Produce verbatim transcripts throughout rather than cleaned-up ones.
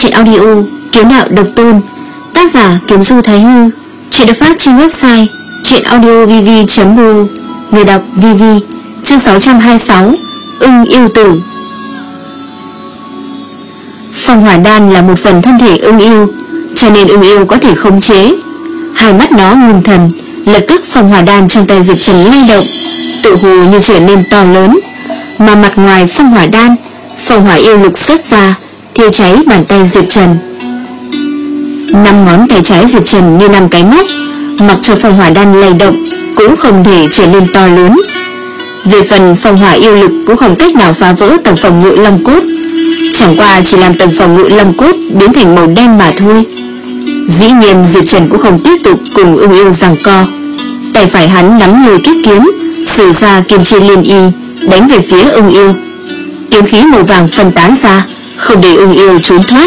truyện audio Kiếm Đạo Độc Tôn, tác giả Kiếm Du Thái Hư. Truyện được phát trên website truyện audio v v chấm r o, người đọc vê vê. Chương sáu trăm hai mươi sáu, Ưng Yêu Tử. Phong hỏa đan là một phần thân thể ưng yêu, cho nên ưng yêu có thể khống chế. Hai mắt nó ngưng thần, lập tức phong hỏa đan trong tay Diệp Trần lay động, tự hồ như trở nên to lớn. Mà mặt ngoài phong hỏa đan, phong hỏa yêu lực xuất ra, thiêu cháy bàn tay Diệp Trần. Năm ngón tay trái Diệp Trần như năm cái móc, mặc cho phong hỏa đan lay động cũng không thể trở nên to lớn. Về phần phong hỏa yêu lực cũng không cách nào phá vỡ tầng phòng ngự long cốt, chẳng qua chỉ làm tầng phòng ngự long cốt biến thành màu đen mà thôi. Dĩ nhiên Diệp Trần cũng không tiếp tục cùng ưng yêu giằng co. Tay phải hắn nắm lôi kiếp kiếm, sử ra kim chi liên y đánh về phía ưng yêu. Kiếm khí màu vàng phân tán ra, không để ưng yêu trốn thoát.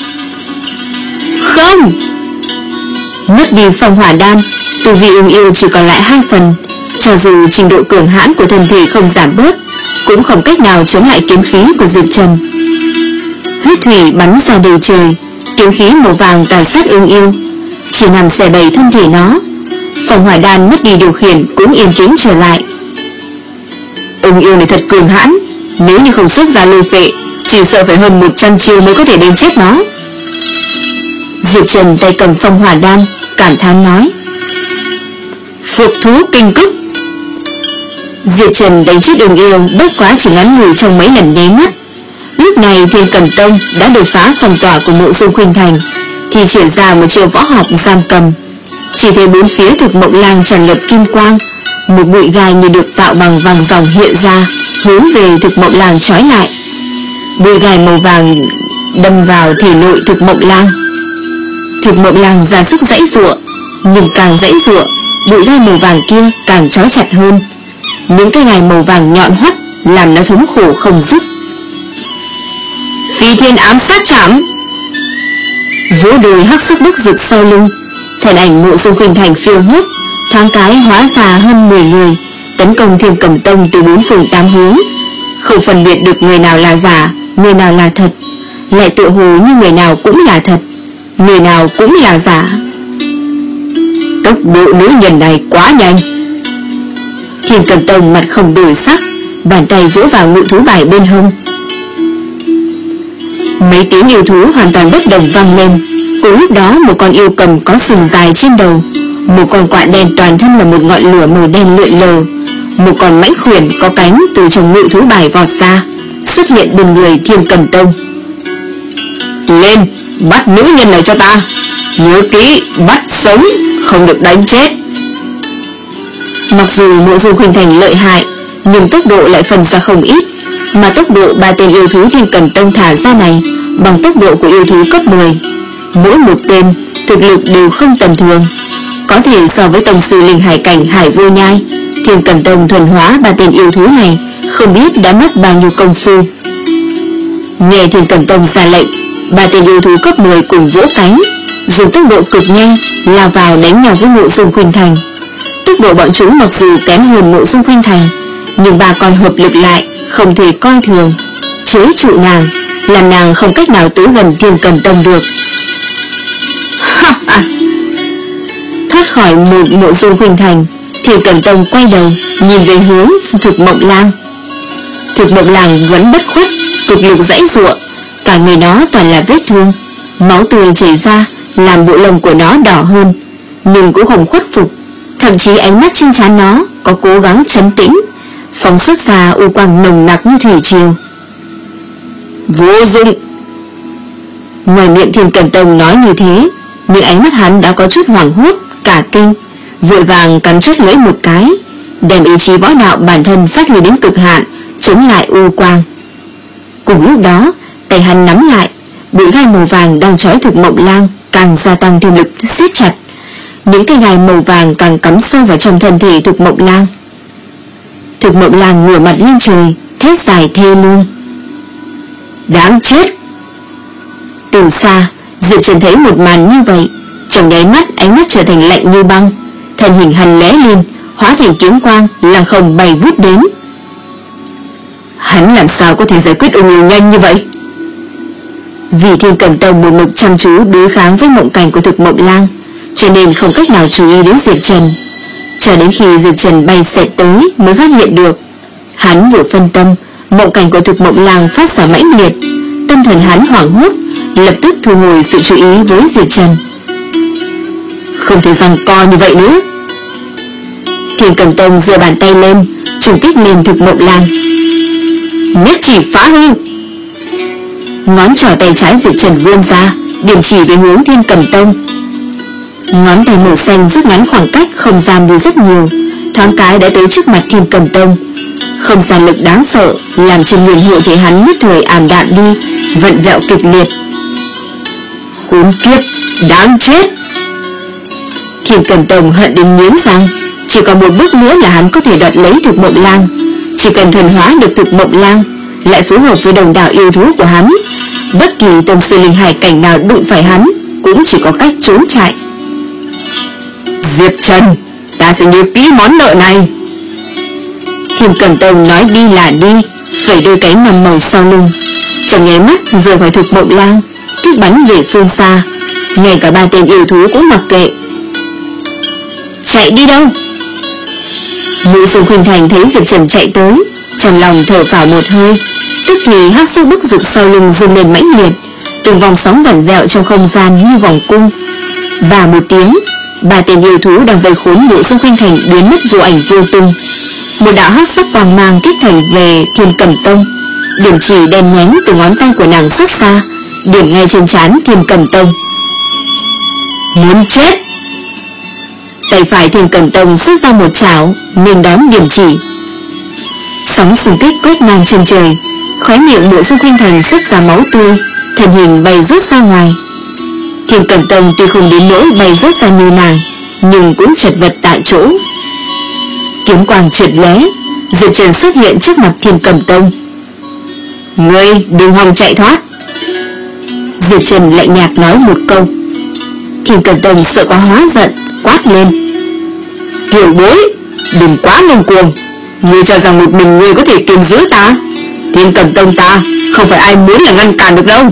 Không! Mất đi phong hỏa đan, tu vi ưng yêu chỉ còn lại hai phần. Cho dù trình độ cường hãn của thân thể không giảm bớt, cũng không cách nào chống lại kiếm khí của Diệp Trần. Huyết thủy bắn ra đầy trời, kiếm khí màu vàng tàn sát ưng yêu, chỉ nằm xẻ bầy thân thể nó. Phong hỏa đan mất đi điều khiển cũng yên tĩnh trở lại. Ưng yêu này thật cường hãn, nếu như không xuất ra lôi phệ, chỉ sợ phải hơn một trăm chiêu mới có thể đánh chết nó. Diệp Trần tay cầm phong hỏa đan, cảm thán nói. Phượng thú kinh cức. Diệp Trần đánh chết ưng yêu bất quá chỉ ngắn ngủi trong mấy lần nháy mắt. Lúc này Thiên Cầm Tông đã đột phá phong tỏa của Mộ Dung Khuynh Thành, thì triển ra một chiêu võ học giam cầm. Chỉ thấy bốn phía Thực Mộng Lang tràn ngập kim quang, một bụi gai như được tạo bằng vàng ròng hiện ra, hướng về Thực Mộng Lang trói lại. Bụi gai màu vàng đâm vào thể nội Thực Mộng Lang. Thực Mộng Lang ra sức giãy giụa, nhưng càng giãy giụa, bụi gai màu vàng kia càng trói chặt hơn. Những cái gai màu vàng nhọn hoắt làm nó thống khổ không dứt. Phi thiên ám sát chảm. Vỗ đùi hắc sắc bức rực sau lưng, thân ảnh Mộ Dung Khuynh Thành phiêu hốt, thoáng cái hóa ra hơn mười người, tấn công Thiên Cầm Tông từ bốn phương tám hướng, không phân biệt được người nào là giả, người nào là thật, lại tự hồ như người nào cũng là thật, người nào cũng là giả. Tốc độ nữ nhân này quá nhanh. Thiên Cầm Tông mặt không đổi sắc, bàn tay vỗ vào ngự thú bài bên hông. Mấy tiếng yêu thú hoàn toàn bất đồng vang lên. Cùng lúc đó một con yêu cầm có sừng dài trên đầu, một con quạ đen toàn thân là một ngọn lửa màu đen lượn lờ, một con mãnh khuyển có cánh từ trong ngự thú bài vọt ra, xuất hiện bên người Thiên Cầm Tông. Lên, bắt nữ nhân này cho ta. Nhớ kỹ, bắt sống, không được đánh chết. Mặc dù Mộ Dung Khuynh Thành lợi hại, nhưng tốc độ lại phần ra không ít. Mà tốc độ ba tên yêu thú Thiên Cầm Tông thả ra này bằng tốc độ của yêu thú cấp mười. Mỗi một tên thực lực đều không tầm thường, có thể so với tông sư linh hải cảnh Hải Vô Nhai. Thiên Cầm Tông thuần hóa ba tên yêu thú này không biết đã mất bao nhiêu công phu. Nghe Thiên Cầm Tông ra lệnh, ba tên yêu thú cấp mười cùng vỗ cánh, dùng tốc độ cực nhanh lao vào đánh nhau với Mộ Dung Khuynh Thành. Tốc độ bọn chúng mặc dù kém hơn Mộ Dung Khuynh Thành, nhưng ba con hợp lực lại không thể coi thường, chế trụ nàng, làm nàng không cách nào tới gần Thiên Cầm Tông được. Thoát khỏi một Mộ Dung Khuynh Thành, Thiên Cầm Tông quay đầu nhìn về hướng Thực Mộng Lang. Thực Mộng Lang vẫn bất khuất, cực lực giãy giụa, cả người nó toàn là vết thương, máu tươi chảy ra làm bộ lông của nó đỏ hơn, nhưng cũng không khuất phục. Thậm chí ánh mắt trên trán nó có cố gắng trấn tĩnh, phóng xuất ra u quang nồng nặc như thủy triều. Vô dụng. Ngoài miệng Thiên Cầm Tông nói như thế, nhưng ánh mắt hắn đã có chút hoảng hốt, cả kinh, vội vàng cắn chốt lưỡi một cái, đem ý chí võ đạo bản thân phát huy đến cực hạn, chống lại u quang. Cùng lúc đó, tay hắn nắm lại, bụi gai màu vàng đang trói Thực Mộng Lang càng gia tăng thêm lực siết chặt. Những cái gai màu vàng càng cắm sâu vào trong thân thể Thực Mộng Lang. Thực Mộng Lang ngửa mặt lên trời, thét dài thê lương. Đáng chết. Từ xa, Diệp Trần thấy một màn như vậy, trong nháy mắt ánh mắt trở thành lạnh như băng, thân hình hắn lóe lên, hóa thành kiếm quang, lăng không bay vút đến. Hắn làm sao có thể giải quyết ung yêu nhanh như vậy? Vì Thiên Cẩm Tông một mực chăm chú đối kháng với mộng cảnh của Thực Mộng Lang, cho nên không cách nào chú ý đến Diệp Trần. Cho đến khi Diệp Trần bay xẹt tới mới phát hiện được. Hắn vừa phân tâm, mộng cảnh của Thực Mộng Lang phát ra mãnh liệt, tâm thần hắn hoảng hốt, lập tức thu hồi sự chú ý với Diệp Trần. Không thể giằng co như vậy nữa. Thiên Cẩm Tông giơ bàn tay lên, trùng kích lên Thực Mộng Lang. Nhất chỉ phá hư. Ngón trỏ tay trái Diệp Trần vươn ra, điểm chỉ về hướng Thiên Cẩm Tông. Ngón tay màu xanh rút ngắn khoảng cách không gian đi rất nhiều, thoáng cái đã tới trước mặt Thiên Cẩm Tông. Không gian lực đáng sợ làm cho nguyên hộ thể hắn nhất thời ảm đạm đi, vặn vẹo kịch liệt. Khốn kiếp, đáng chết! Thiên Cẩm Tông hận đến nghiến răng. Chỉ còn một bước nữa là hắn có thể đoạt lấy Thực Mộng Lang. Chỉ cần thuần hóa được Thực Mộng Lang, lại phối hợp với đồng đạo yêu thú của hắn, bất kỳ tông sư linh hải cảnh nào đụng phải hắn cũng chỉ có cách trốn chạy. Diệp Trần, ta sẽ nhớ kỹ món nợ này. Thiên Cẩm Tông nói đi là đi, phẩy đôi cánh nằm màu sau lưng, trong nháy mắt rời khỏi Thực Mộng Lang, kích bắn về phương xa. Ngay cả ba tên yêu thú cũng mặc kệ. Chạy đi đâu? Nữ Dung Khuynh Thành thấy Diệp Trần chạy tới, trong lòng thở phào một hơi. Tức thì hắc sắc bức rực sau lưng rung lên mãnh liệt, từng vòng sóng vặn vẹo trong không gian như vòng cung. Và một tiếng, ba tên yêu thú đang vây khốn Nữ Dung Khuynh Thành biến mất vô ảnh vô tung. Một đạo hắc sắc quang mang kích thành về Thiên Cẩm Tông, điểm chỉ đen nhánh từ ngón tay của nàng rất xa, điểm ngay trên trán Thiên Cẩm Tông. Muốn chết! Tay phải Thiên Cẩm Tông xuất ra một chảo nên đón điểm chỉ. Sóng xung kích quét ngang chân trời, khóe miệng Nữ Dung Khuynh Thành xuất ra máu tươi, thân hình bay rớt ra ngoài. Thiên Cẩm Tông tuy không đến nỗi bay rớt ra như nàng, nhưng cũng chật vật tại chỗ. Kiếm quang trượt lóe, Diệp Trần xuất hiện trước mặt Thiên Cẩm Tông. Ngươi đừng hòng chạy thoát. Diệp Trần lạnh nhạt nói một câu. Thiên Cẩm Tông sợ quá hóa giận, quát lên. Tiểu bối, đừng quá ngông cuồng. Ngươi cho rằng một mình ngươi có thể kiềm giữ ta? Thiên Cẩm Tông ta không phải ai muốn là ngăn cản được đâu.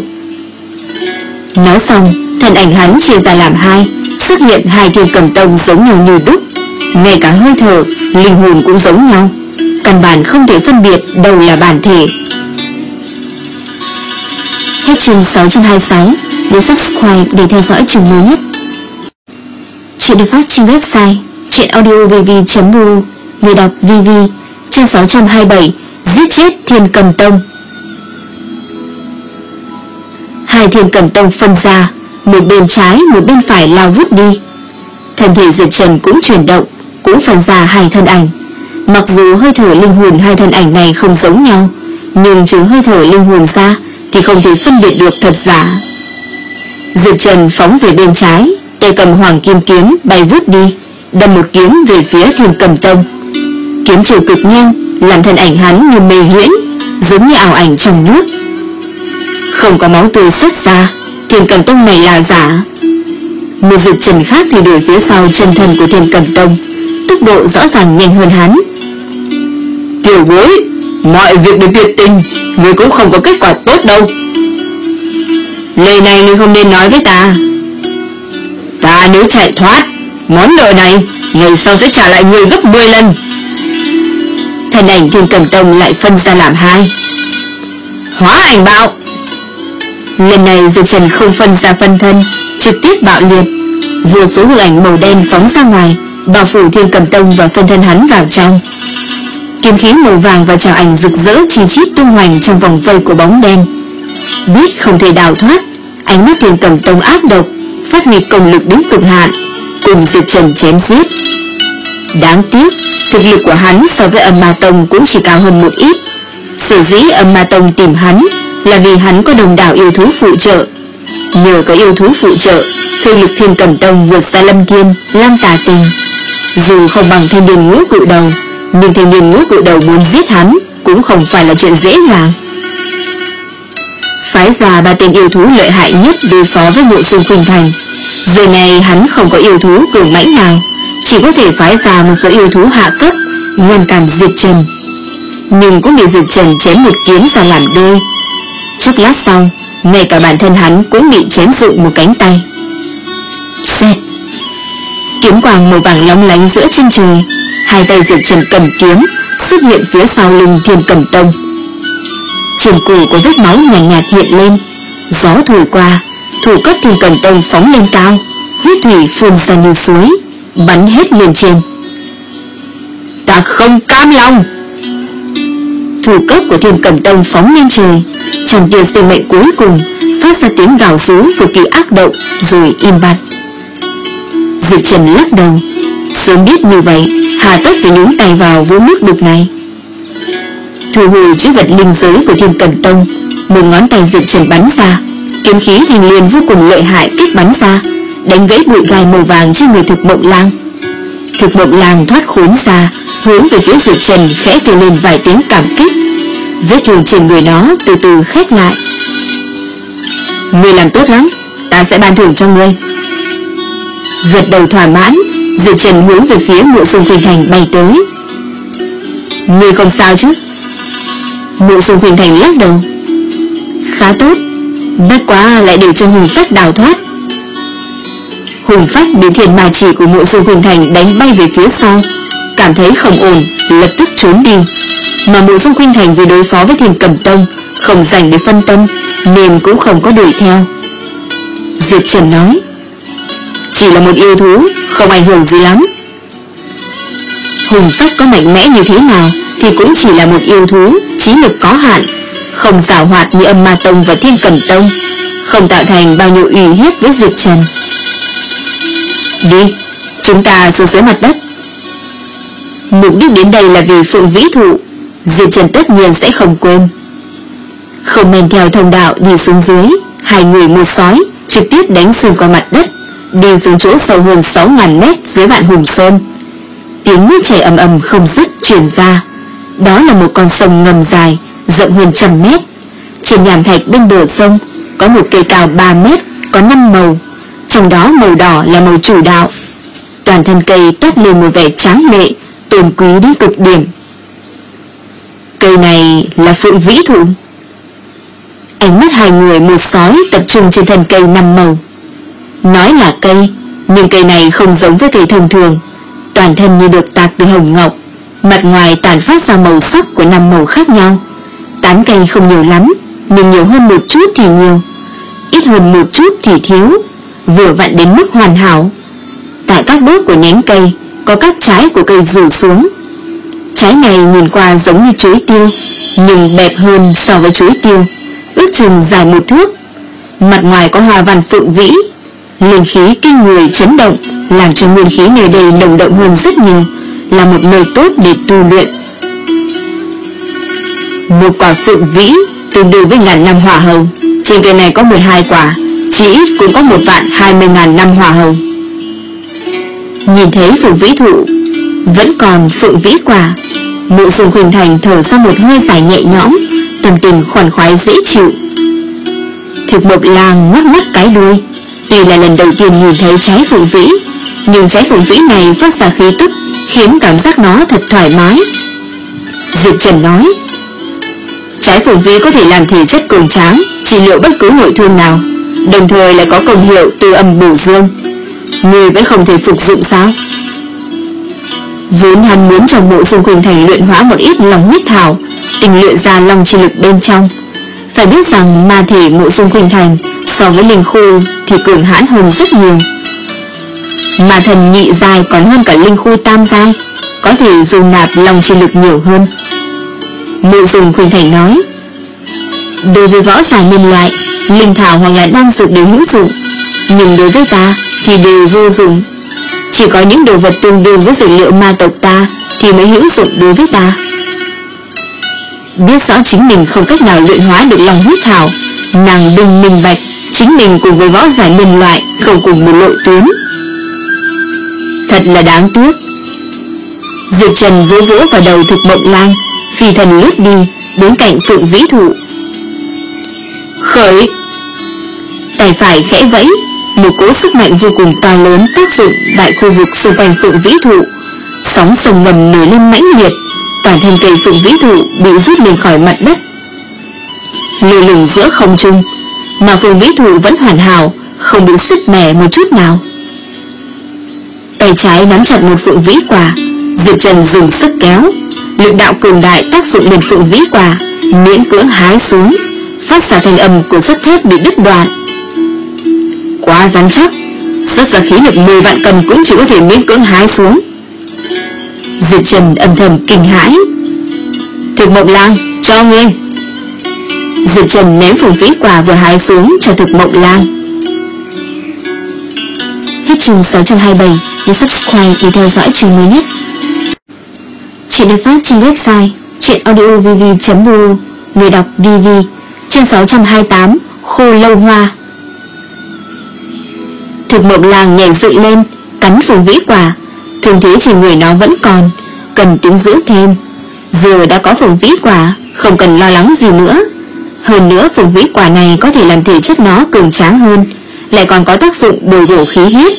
Nói xong, thân ảnh hắn chia ra làm hai, xuất hiện hai Thiên Cẩm Tông giống nhau như đúc. Ngay cả hơi thở, linh hồn cũng giống nhau, căn bản không thể phân biệt đâu là bản thể. Hết chương sáu trăm hai mươi sáu. Nhấn subscribe để theo dõi chương mới nhất. Chuyện được phát trên website truyện audio v v chấm r u. Người đọc vê vê. Chương sáu trăm hai mươi bảy. Giết chết Thiên Cẩm Tông. Hai Thiên Cẩm Tông phân ra, một bên trái một bên phải lao vút đi. Thân thể Diệp Trần cũng chuyển động, cũng phân ra hai thân ảnh. Mặc dù hơi thở linh hồn hai thân ảnh này không giống nhau, nhưng trừ hơi thở linh hồn ra thì không thể phân biệt được thật giả. Diệp Trần phóng về bên trái, tay cầm hoàng kim kiếm bay vút đi, đâm một kiếm về phía Thiên Cẩm Tông. Kiếm chiều cực nhanh, làm thân ảnh hắn như mê huyễn, giống như ảo ảnh trong nước. Không có máu tươi xuất ra, Thiên Cẩm Tông này là giả. Một Diệp Trần khác thì đuổi phía sau chân thân của Thiên Cẩm Tông, tốc độ rõ ràng nhanh hơn hắn. Tiểu bối, mọi việc đều tuyệt tình, ngươi cũng không có kết quả tốt đâu. Lời này ngươi không nên nói với ta. Ta nếu chạy thoát, món nợ này ngày sau sẽ trả lại ngươi gấp mười lần. Thân ảnh Thiên Cẩm Tông lại phân ra làm hai. Hóa ảnh bạo. Lần này Diệp Trần không phân ra phân thân, trực tiếp bạo liệt. Vô số hư ảnh màu đen phóng ra ngoài, bao phủ Thiên Cẩm Tông và phân thân hắn vào trong. Kiếm khí màu vàng và trảo ảnh rực rỡ chi chít tung hoành trong vòng vây của bóng đen. Biết không thể đào thoát, ánh mắt Thiên Cẩm Tông ác độc, phát huy công lực đến cực hạn, cùng Diệp Trần chém giết. Đáng tiếc, thực lực của hắn so với Âm Ma Tông cũng chỉ cao hơn một ít. Sở dĩ Âm Ma Tông tìm hắn là vì hắn có đồng đảo yêu thú phụ trợ. Nhờ có yêu thú phụ trợ, thực lực Thiên Cẩm Tông vượt xa Lâm Kiên, Lam Tà Tình. Dù không bằng thanh niên ngũ cự đầu, nhưng thanh niên ngũ cự đầu muốn giết hắn cũng không phải là chuyện dễ dàng. Phái ra ba tên yêu thú lợi hại nhất đối phó với Nữ Dung Khuynh Thành. Giờ này hắn không có yêu thú cường mãnh nào, chỉ có thể phái ra một số yêu thú hạ cấp ngăn cản Diệp Trần. Nhưng cũng bị Diệp Trần chém một kiếm ra làm đôi. Chốc lát sau, ngay cả bản thân hắn cũng bị chém rụng một cánh tay. Xẹt, kiếm quang màu vàng lóng lánh giữa chân trời. Hai tay Diệp Trần cầm kiếm xuất hiện phía sau lưng Thiên Cầm Tông. Trên cổ có vết máu nhàn nhạt, nhạt hiện lên. Gió thổi qua, thủ cấp Thiên Cầm Tông phóng lên cao, huyết thủy phun ra như suối, bắn hết lên trên. Ta không cam lòng! Thủ cấp của Thiên Cầm Tông phóng lên trời, trong tia sinh mệnh cuối cùng phát ra tiếng gào rú cực kỳ ác động, rồi im bặt. Diệp Trần lắc đầu, sớm biết như vậy, hà tất phải nhúng tay vào vũng nước đục này. Thu hồi chữ vật linh giới của Thiên Cầm Tông, một ngón tay Diệp Trần bắn ra, kiếm khí thành liền vô cùng lợi hại kích bắn ra, đánh gãy bụi gai màu vàng trên người Thực Mộng Lang. Thực Mộng Lang thoát khốn ra, hướng về phía Diệp Trần khẽ kêu lên vài tiếng cảm kích. Vết thương trên người nó từ từ khép lại. Ngươi làm tốt lắm, ta sẽ ban thưởng cho ngươi. Gật đầu thỏa mãn, Diệp Trần hướng về phía Mộ Dung Khuynh Thành bay tới. Ngươi không sao chứ? Mộ Dung Khuynh Thành lắc đầu. Khá tốt, bất quá lại để cho Hùng Phách đào thoát. Hùng Phách bị thiền ma chỉ của Mộ Dung Khuynh Thành đánh bay về phía sau, cảm thấy không ổn, lập tức trốn đi. Mà Mộ Dung Khuynh Thành vì đối phó với Thiên Cầm Tông không dành để phân tâm, nên cũng không có đuổi theo. Diệp Trần nói, chỉ là một yêu thú, không ảnh hưởng gì lắm. Hùng Phách có mạnh mẽ như thế nào thì cũng chỉ là một yêu thú, trí lực có hạn, không giàu hoạt như Âm Ma Tông và Thiên Cầm Tông, không tạo thành bao nhiêu uy hiếp với Diệp Trần. Đi, chúng ta xuống dưới mặt đất. Mục đích đến đây là vì Phượng Vĩ Thụ, Diệp Trần tất nhiên sẽ không quên. Không men theo thông đạo đi xuống dưới, hai người một sói trực tiếp đánh xuyên qua mặt đất, đi xuống chỗ sâu hơn sáu nghìn mét dưới Vạn Hùng Sơn. Tiếng nước chảy ầm ầm không dứt truyền ra. Đó là một con sông ngầm dài, rộng hơn trăm mét. Trên nham thạch bên bờ sông có một cây cao ba mét, có năm màu, trong đó màu đỏ là màu chủ đạo. Toàn thân cây toát lên một vẻ tráng lệ, tôn quý đến cực điểm. Cây này là Phượng Vĩ Thụ. Ánh mắt hai người một sói tập trung trên thân cây năm màu. Nói là cây, nhưng cây này không giống với cây thông thường, toàn thân như được tạc từ hồng ngọc, mặt ngoài tản phát ra màu sắc của năm màu khác nhau. Tán cây không nhiều lắm, nhưng nhiều hơn một chút thì nhiều, ít hơn một chút thì thiếu, vừa vặn đến mức hoàn hảo. Tại các đốt của nhánh cây có các trái của cây rủ xuống. Trái này nhìn qua giống như chuối tiêu, nhưng bẹp hơn so với chuối tiêu, ước chừng dài một thước. Mặt ngoài có hoa văn phượng vĩ, linh khí kinh người chấn động, làm cho nguyên khí nơi đây nồng đậm hơn rất nhiều, là một nơi tốt để tu luyện. Một quả phượng vĩ tương đương với ngàn năm hỏa hồng. Trên cây này có mười hai quả, chỉ ít cũng có một vạn hai mươi ngàn năm hỏa hồng. Nhìn thấy Phượng Vĩ Thụ vẫn còn phượng vĩ quả, Mộ Dung Khuynh Thành thở ra một hơi dài nhẹ nhõm, tâm tình khoan khoái dễ chịu. Thực Mộc Lang ngoắc ngoắc cái đuôi. Tuy là lần đầu tiên nhìn thấy trái phượng vĩ, nhưng trái phượng vĩ này phát ra khí tức khiến cảm giác nó thật thoải mái. Diệp Trần nói, trái phượng vĩ có thể làm thể chất cường tráng, trị liệu bất cứ nội thương nào, đồng thời lại có công hiệu từ âm bổ dương. Người vẫn không thể phục dụng sao? Vốn hắn muốn trong Mộ Dung Khuynh Thành luyện hóa một ít long huyết thảo, tình luyện ra long chi lực bên trong. Phải biết rằng ma thể Mộ Dung Khuynh Thành so với linh khu thì cường hãn hơn rất nhiều. Ma thần nhị giai còn hơn cả linh khu tam giai, có thể dùng nạp long chi lực nhiều hơn. Mộ Dung Khuynh Thành nói, đối với võ giả nhân loại, linh thảo hoặc là đan dược đều hữu dụng, nhưng đối với ta thì đều vô dụng. Chỉ có những đồ vật tương đương với dược liệu ma tộc ta thì mới hữu dụng đối với ta. Biết rõ chính mình không cách nào luyện hóa được long huyết thảo, nàng đừng minh bạch chính mình cùng với võ giả nhân loại không cùng một lộ tuyến. Thật là đáng tiếc. Diệp Trần vỗ vỗ vào đầu Thực Mộng Lang, phi thần lướt đi đến cạnh Phượng Vĩ Thụ. Khởi! Tay phải khẽ vẫy, một cỗ sức mạnh vô cùng to lớn tác dụng tại khu vực xung quanh Phượng Vĩ Thụ. Sóng sông ngầm nổi lên mãnh liệt, toàn thân cây Phượng Vĩ Thụ bị rút lên khỏi mặt đất. Lơ lửng giữa không trung, mà Phượng Vĩ Thụ vẫn hoàn hảo, không bị sứt mẻ một chút nào. Tay trái nắm chặt một phượng vĩ quả, Diệp Trần dùng sức kéo, lực đạo cường đại tác dụng lên phượng vĩ quả, miễn cưỡng hái xuống, phát ra thanh âm của sắt thép bị đứt đoạn. Quá rắn chắc, xuất ra khí lực mười vạn cân cũng chỉ có thể miễn cưỡng hái xuống. Diệp Trần âm thầm kinh hãi. Thực Mộng Lang, cho ngươi. Diệp Trần ném phượng vĩ quả vừa hái xuống cho Thực Mộng Lang. Hết chương sáu trăm hai mươi bảy. Để subscribe để theo dõi chương mới nhất. Chuyện được phát trên website truyện audio v v chấm b o. Người đọc vê vê. Chương sáu trăm hai mươi tám. Khô lâu hoa. Thực Mộng Lang nhảy dựng lên, cắn phượng vĩ quả. Thương thế trên người nó vẫn còn, cần tính dưỡng thêm. Giờ đã có phượng vĩ quả, không cần lo lắng gì nữa. Hơn nữa phượng vĩ quả này có thể làm thể chất nó cường tráng hơn, lại còn có tác dụng bồi bổ khí huyết.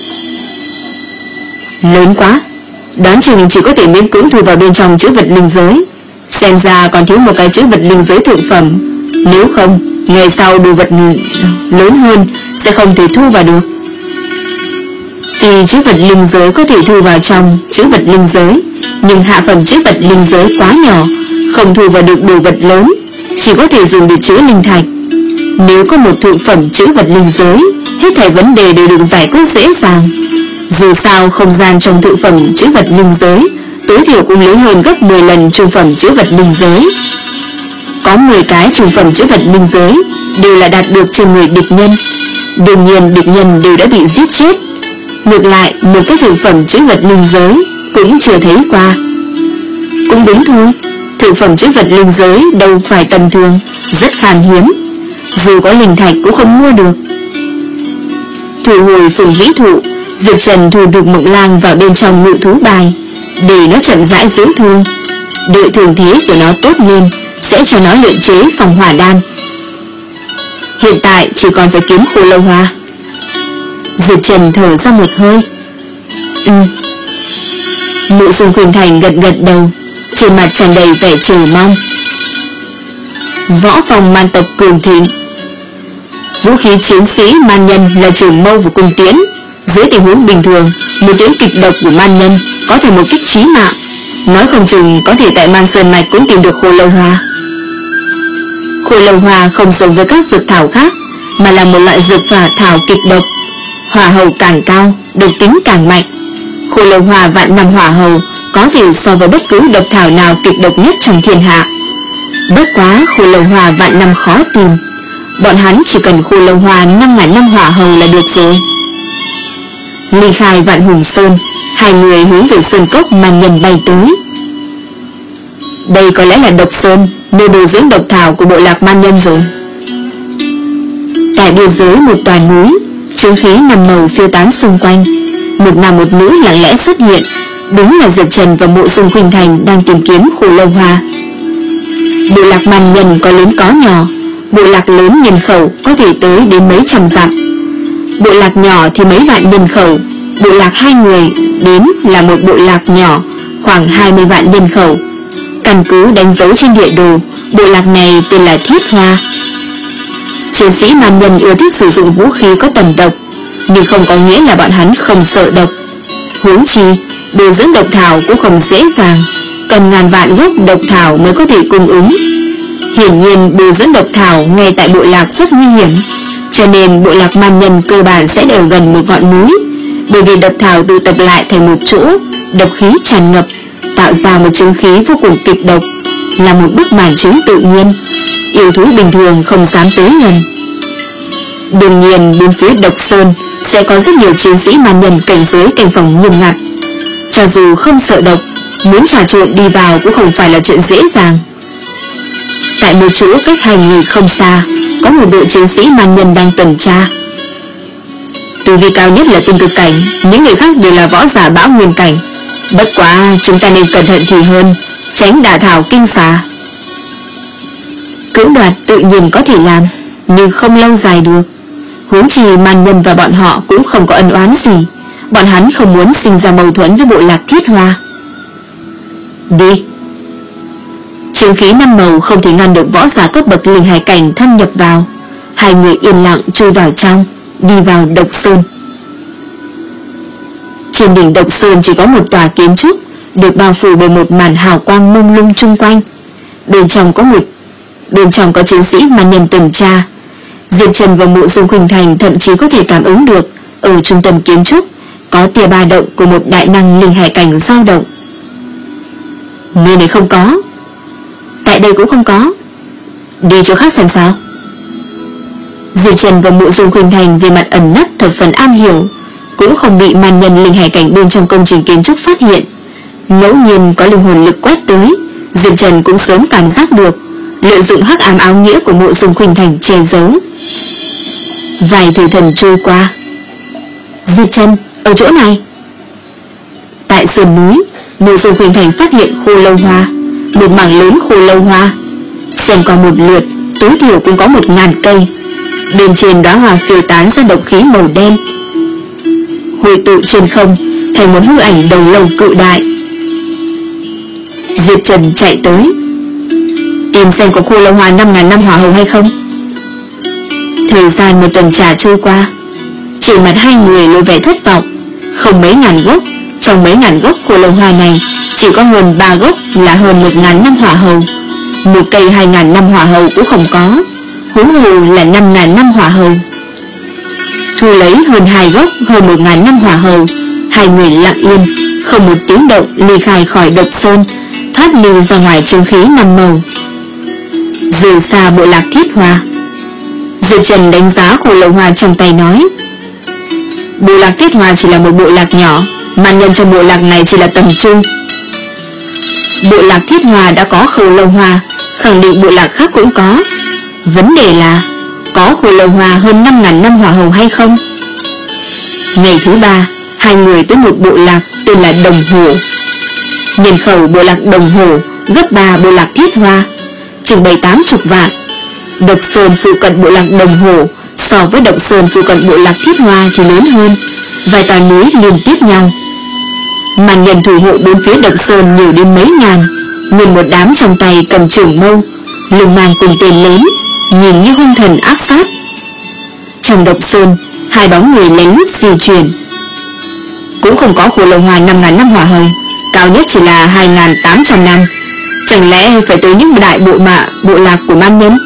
Lớn quá, đoán chừng chỉ có thể miễn cưỡng thu vào bên trong chữ vật linh giới. Xem ra còn thiếu một cái chữ vật linh giới thượng phẩm. Nếu không, ngày sau đồ vật lớn hơn sẽ không thể thu vào được. Tuy chữ vật linh giới có thể thu vào trong chữ vật linh giới, nhưng hạ phẩm chữ vật linh giới quá nhỏ, không thu vào được đồ vật lớn, chỉ có thể dùng để chứa linh thạch. Nếu có một thượng phẩm chữ vật linh giới, hết thảy vấn đề đều được giải quyết dễ dàng. Dù sao không gian trong thượng phẩm chữ vật linh giới tối thiểu cũng lớn hơn gấp mười lần trung phẩm chữ vật linh giới. Có mười cái trung phẩm chữ vật linh giới đều là đạt được trên người địch nhân. Đương nhiên địch nhân đều đã bị giết chết. Ngược lại một cái thượng phẩm chữ vật linh giới cũng chưa thấy qua. Cũng đúng thôi, thượng phẩm chữ vật linh giới đâu phải tầm thường, rất khan hiếm, dù có linh thạch cũng không mua được. Thu hồi phượng vĩ thụ, Diệp Trần thu được Mộng Lang vào bên trong ngự thú bài, để nó chậm rãi dưỡng thương. Đợi thường thế của nó tốt lên, sẽ cho nó luyện chế phòng hỏa đan. Hiện tại chỉ còn phải kiếm khô lâu hoa. Diệp Trần thở ra một hơi. Ừ. Mộ Dung Khuynh Thành gật gật đầu, trên mặt tràn đầy vẻ chờ mong. Võ phòng man tộc cường thịnh, vũ khí chiến sĩ man nhân là trường mâu và cung tiễn. Dưới tình huống bình thường, một tiếng kịch độc của man nhân có thể một kích chí mạng, nói không chừng có thể tại Man Sơn Mạch cũng tìm được khô lâu hoa. Khô lâu hoa không giống với các dược thảo khác, mà là một loại dược phả thảo kịch độc. Hỏa hầu càng cao, độc tính càng mạnh. Khô lâu hoa vạn năm hỏa hầu có thể so với bất cứ độc thảo nào kịch độc nhất trong thiên hạ. Bất quá khô lâu hoa vạn năm khó tìm, bọn hắn chỉ cần khô lâu hoa năm ngàn năm hỏa hầu là được rồi. Ly khai Vạn Hùng Sơn, hai người hướng về sơn cốc man nhân bay tới. Đây có lẽ là độc sơn, nơi bồi dưỡng độc thảo của bộ lạc man nhân rồi. Tại biên giới một tòa núi, chứng khí năm màu phiêu tán xung quanh. Một nam một nữ lặng lẽ xuất hiện, đúng là Diệp Trần và Mộ Dung Khuynh Thành đang tìm kiếm khô lâu hoa. Bộ lạc man nhân có lớn có nhỏ, bộ lạc lớn nhân khẩu có thể tới đến mấy trăm dặm, bộ lạc nhỏ thì mấy vạn nhân khẩu. Bộ lạc hai người đến là một bộ lạc nhỏ, khoảng hai mươi vạn nhân khẩu. Căn cứ đánh dấu trên địa đồ, bộ lạc này tên là Thiết Hoa. Chiến sĩ man nhân ưa thích sử dụng vũ khí có tầm độc, nhưng không có nghĩa là bọn hắn không sợ độc. Huống chi, bồi dưỡng độc thảo cũng không dễ dàng, cần ngàn vạn gốc độc thảo mới có thể cung ứng. Hiển nhiên bồi dưỡng độc thảo ngay tại bộ lạc rất nguy hiểm, cho nên bộ lạc man nhân cơ bản sẽ ở gần một ngọn núi. Bởi vì độc thảo tụ tập lại thành một chỗ, độc khí tràn ngập, tạo ra một chứng khí vô cùng kịch độc, là một bức màn chứng tự nhiên, yêu thú bình thường không dám tới gần. Đương nhiên bên phía độc sơn sẽ có rất nhiều chiến sĩ man nhân cảnh giới cảnh phòng nghiêm ngặt. Cho dù không sợ độc, muốn trà trộn đi vào cũng không phải là chuyện dễ dàng. Tại một chỗ cách hai người không xa, có một đội chiến sĩ man nhân đang tuần tra. Tu vi cao nhất là tinh cực cảnh, những người khác đều là võ giả bão nguyên cảnh. Bất quá chúng ta nên cẩn thận thì hơn, tránh đả thảo kinh xà. Cưỡng đoạt tự nhiên có thể làm, nhưng không lâu dài được. Huống chi man nhân và bọn họ cũng không có ân oán gì, bọn hắn không muốn sinh ra mâu thuẫn với bộ lạc Thiết Hoa. Đi. Chứng khí năm màu không thể ngăn được võ giả cấp bậc linh hải cảnh thâm nhập vào. Hai người yên lặng chui vào trong, đi vào Độc Sơn. Trên đỉnh Độc Sơn chỉ có một tòa kiến trúc được bao phủ bởi một màn hào quang mông lung chung quanh. Bên trong có một bên trong có chiến sĩ màn nhân tuần tra. Diệp Trần và Mộ Dung Khuynh Thành thậm chí có thể cảm ứng được ở trung tâm kiến trúc có tia ba động của một đại năng linh hải cảnh dao động. Nơi này không có, tại đây cũng không có, đi chỗ khác xem sao. Diệp Trần và Mộ Dung Khuynh Thành về mặt ẩn nấp thập phần am hiểu, cũng không bị màn nhân linh hải cảnh bên trong công trình kiến trúc phát hiện. Ngẫu nhiên có linh hồn lực quét tới, Diệp Trần cũng sớm cảm giác được, lợi dụng hắc ám áo nghĩa của Mộ Dung Khuynh Thành che giấu. Vài thời thần trôi qua. Diệp Trần, ở chỗ này. Tại sườn núi, Mộ Dung Khuynh Thành phát hiện khô lâu hoa, một mảng lớn khô lâu hoa. Xem qua một lượt, tối thiểu cũng có một ngàn cây. Bên trên đóa hoa phiêu tán ra độc khí màu đen, hội tụ trên không thành một hư ảnh đầu lâu cự đại. Diệp Trần chạy tới, tìm xem có khô lâu hoa năm ngàn năm hỏa hồng hay không. Thời gian một tuần trà trôi qua, trên mặt hai người lộ vẻ thất vọng. Không mấy ngàn gốc, trong mấy ngàn gốc khô lâu hoa này chỉ có hơn ba gốc là hơn một ngàn năm hỏa hầu. Một cây hai ngàn năm hỏa hầu cũng không có, huống hồ là năm ngàn năm hỏa hầu. Thu lấy hơn hai gốc hơn một ngàn năm hỏa hầu, hai người lặng yên, không một tiếng động ly khai khỏi Độc Sơn, thoát ly ra ngoài trương khí năm màu. Rời xa bộ lạc Thiết Hoa, Diệp Trần đánh giá khô lâu hoa trong tay nói: bộ lạc Thiết Hoa chỉ là một bộ lạc nhỏ, màn nhân trong bộ lạc này chỉ là tầm trung. Bộ lạc Thiết Hoa đã có khô lâu hoa, khẳng định bộ lạc khác cũng có. Vấn đề là có khô lâu hoa hơn năm ngàn năm hỏa hầu hay không. Ngày thứ ba, hai người tới một bộ lạc tên là Đồng Hồ. Nhân khẩu bộ lạc Đồng Hồ gấp ba bộ lạc Thiết Hoa, chừng bảy tám chục vạn. Độc Sơn phụ cận bộ lạc Đồng Hồ so với Độc Sơn phụ cận bộ lạc Thiết Hoa thì lớn hơn, vài tòa núi liên tiếp nhau. Màn nhân thủ hộ bốn phía Độc Sơn nhiều đến mấy ngàn, nguyên một đám trong tay cầm trường mâu, lưng mang cùng tên lớn, nhìn như hung thần ác sát. Trong Độc Sơn, hai bóng người lén lút di chuyển. Cũng không có khô lâu hoa năm ngàn năm hỏa hồng, cao nhất chỉ là hai ngàn tám trăm năm. Chẳng lẽ phải tới những đại bộ mạ bộ lạc của man nhân?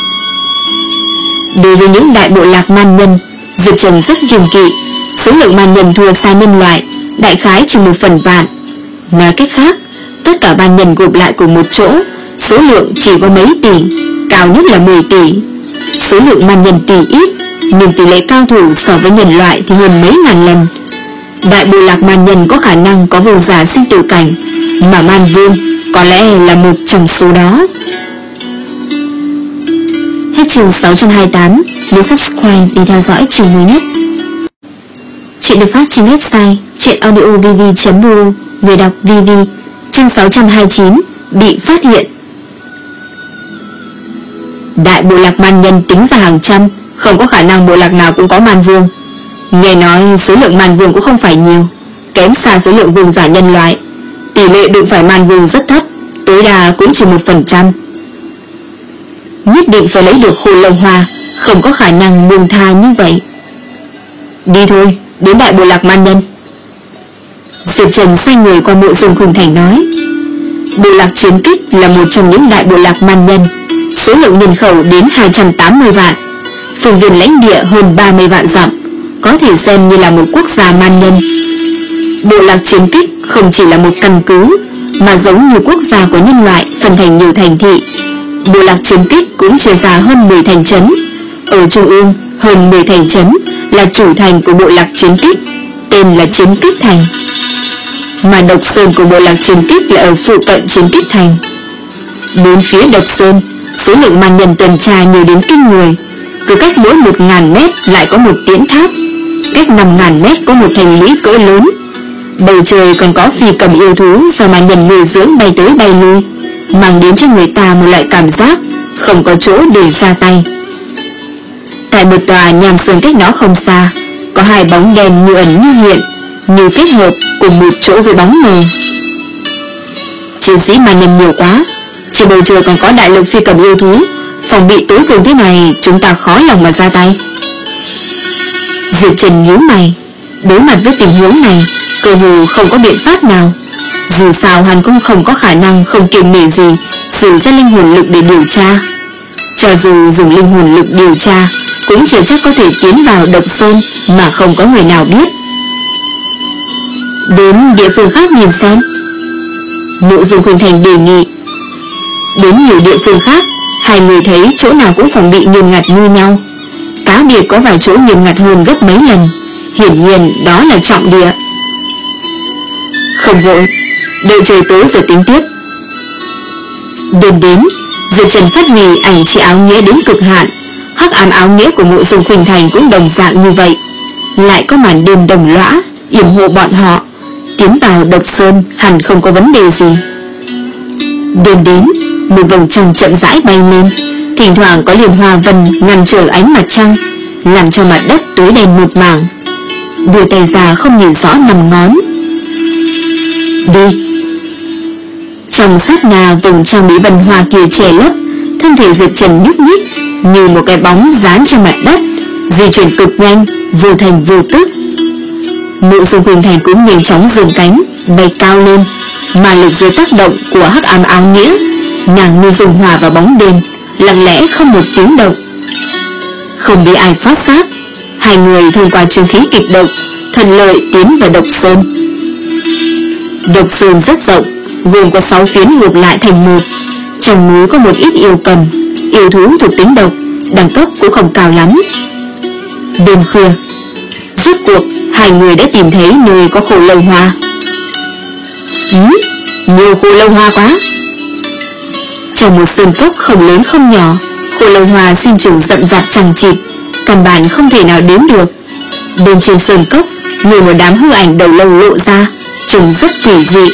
Đối với những đại bộ lạc man nhân, Diệp Trần rất kiêng kỵ. Số lượng man nhân thua xa nhân loại, đại khái chỉ một phần vạn. Nói cách khác, tất cả man nhân gộp lại cùng một chỗ, số lượng chỉ có mấy tỷ, cao nhất là mười tỷ. Số lượng man nhân tỷ ít, nhưng tỷ lệ cao thủ so với nhân loại thì hơn mấy ngàn lần. Đại bộ lạc man nhân có khả năng có vương giả sinh tử cảnh, mà man vương có lẽ là một trong số đó. Hết chương sáu trăm hai mươi tám. Nhớ subscribe để theo dõi chương mới nhất. Chuyện được phát trên website chuyenaudiovv chấm r o. Người đọc vê vê. Chương sáu trăm hai mươi chín. Bị phát hiện. Đại bộ lạc man nhân tính ra hàng trăm, không có khả năng bộ lạc nào cũng có man vương. Nghe nói số lượng man vương cũng không phải nhiều, kém xa số lượng vương giả nhân loại. Tỷ lệ đụng phải man vương rất thấp, tối đa cũng chỉ một phần trăm. Nhất định phải lấy được khô lâu hoa, không có khả năng buông tha như vậy. Đi thôi, đến đại bộ lạc man nhân. Diệp Trần xoay người qua Mộ Dung Khuynh Thành nói: bộ lạc Chiến Kích là một trong những đại bộ lạc man nhân, số lượng nhân khẩu đến hai trăm tám mươi vạn, phương viên lãnh địa hơn ba mươi vạn dặm, có thể xem như là một quốc gia man nhân. Bộ lạc Chiến Kích không chỉ là một căn cứ, mà giống như quốc gia của nhân loại phân thành nhiều thành thị. Bộ lạc Chiến Kích cũng chia ra hơn mười thành trấn. Ở trung ương, hơn mười thành trấn là chủ thành của bộ lạc Chiến Kích, tên là Chiến Kích Thành. Mà Độc Sơn của bộ lạc Chiến Kích là ở phụ cận Chiến Kích Thành. Bốn phía Độc Sơn, số lượng man nhân tuần tra nhiều đến kinh người. Cứ cách mỗi một ngàn mét lại có một tiễn tháp, cách năm ngàn mét có một thành lũy cỡ lớn. Bầu trời còn có phi cầm yêu thú do man nhân nuôi dưỡng bay tới bay lui, mang đến cho người ta một loại cảm giác không có chỗ để ra tay. Tại một tòa nham sơn cách đó không xa, có hai bóng đen như ẩn như hiện, như kết hợp cùng một chỗ với bóng mờ. Chiến sĩ man nhân nhiều quá, trên bầu trời còn có đại lượng phi cầm yêu thú, phòng bị tối cường thế này, chúng ta khó lòng mà ra tay. Diệp Trần nhíu mày. Đối mặt với tình huống này, cơ hồ không có biện pháp nào. Dù sao hắn cũng không có khả năng không kiêng nể gì sử ra linh hồn lực để điều tra. Cho dù dùng linh hồn lực điều tra, cũng chưa chắc có thể tiến vào Độc Sơn mà không có người nào biết. Đến địa phương khác nhìn xem. Mộ Dung Khuynh Thành đề nghị. Đến nhiều địa phương khác, hai người thấy chỗ nào cũng phòng bị nghiêm ngặt như nhau. Cá biệt có vài chỗ nghiêm ngặt hơn gấp mấy lần. Hiển nhiên đó là trọng địa. Không vội, đợi trời tối rồi tính tiếp. Đêm đến, Diệp Trần phát huy ảnh chỉ áo nghĩa đến cực hạn. Hắc ám áo nghĩa của Mộ Dung Khuynh Thành cũng đồng dạng như vậy. Lại có màn đêm đồng lõa yểm hộ bọn họ. Tiến vào Độc Sơn hẳn không có vấn đề gì. Đêm đến, một vầng trăng chậm rãi bay lên. Thỉnh thoảng có liền hoa vân ngăn trở ánh mặt trăng, làm cho mặt đất tối đen một mảng. Đưa tay ra không nhìn rõ năm ngón. Đi. Trong sát na vầng trăng bị vân hoa kia che lấp, thân thể Diệp Trần nhúc nhích như một cái bóng dán trên mặt đất, di chuyển cực nhanh, vô thành vô tức. Mộ Dung Khuynh Thành cũng nhanh chóng giương cánh, bay cao lên, mà lực dưới tác động của hắc ám áo nghĩa, nàng như dung hòa vào bóng đêm, lặng lẽ không một tiếng động. Không bị ai phát giác, hai người thông qua chứng khí kịch độc, thuận lợi tiến vào Độc Sơn. Độc Sơn rất rộng, gồm có sáu phiến gộp lại thành một. Trong núi có một ít yêu cầm, yêu thú thuộc tính độc, đẳng cấp cũng không cao lắm. Đêm khuya, rốt cuộc hai người đã tìm thấy nơi có khổ lâu hoa. Ừ, nhiều khổ lâu hoa quá. Trong một sơn cốc không lớn không nhỏ, khổ lâu hoa sinh trưởng rậm rạp chằng chịt, căn bản không thể nào đếm được. Bên trên sơn cốc, nhiều một đám hư ảnh đầu lâu lộ ra, trông rất kỳ dị.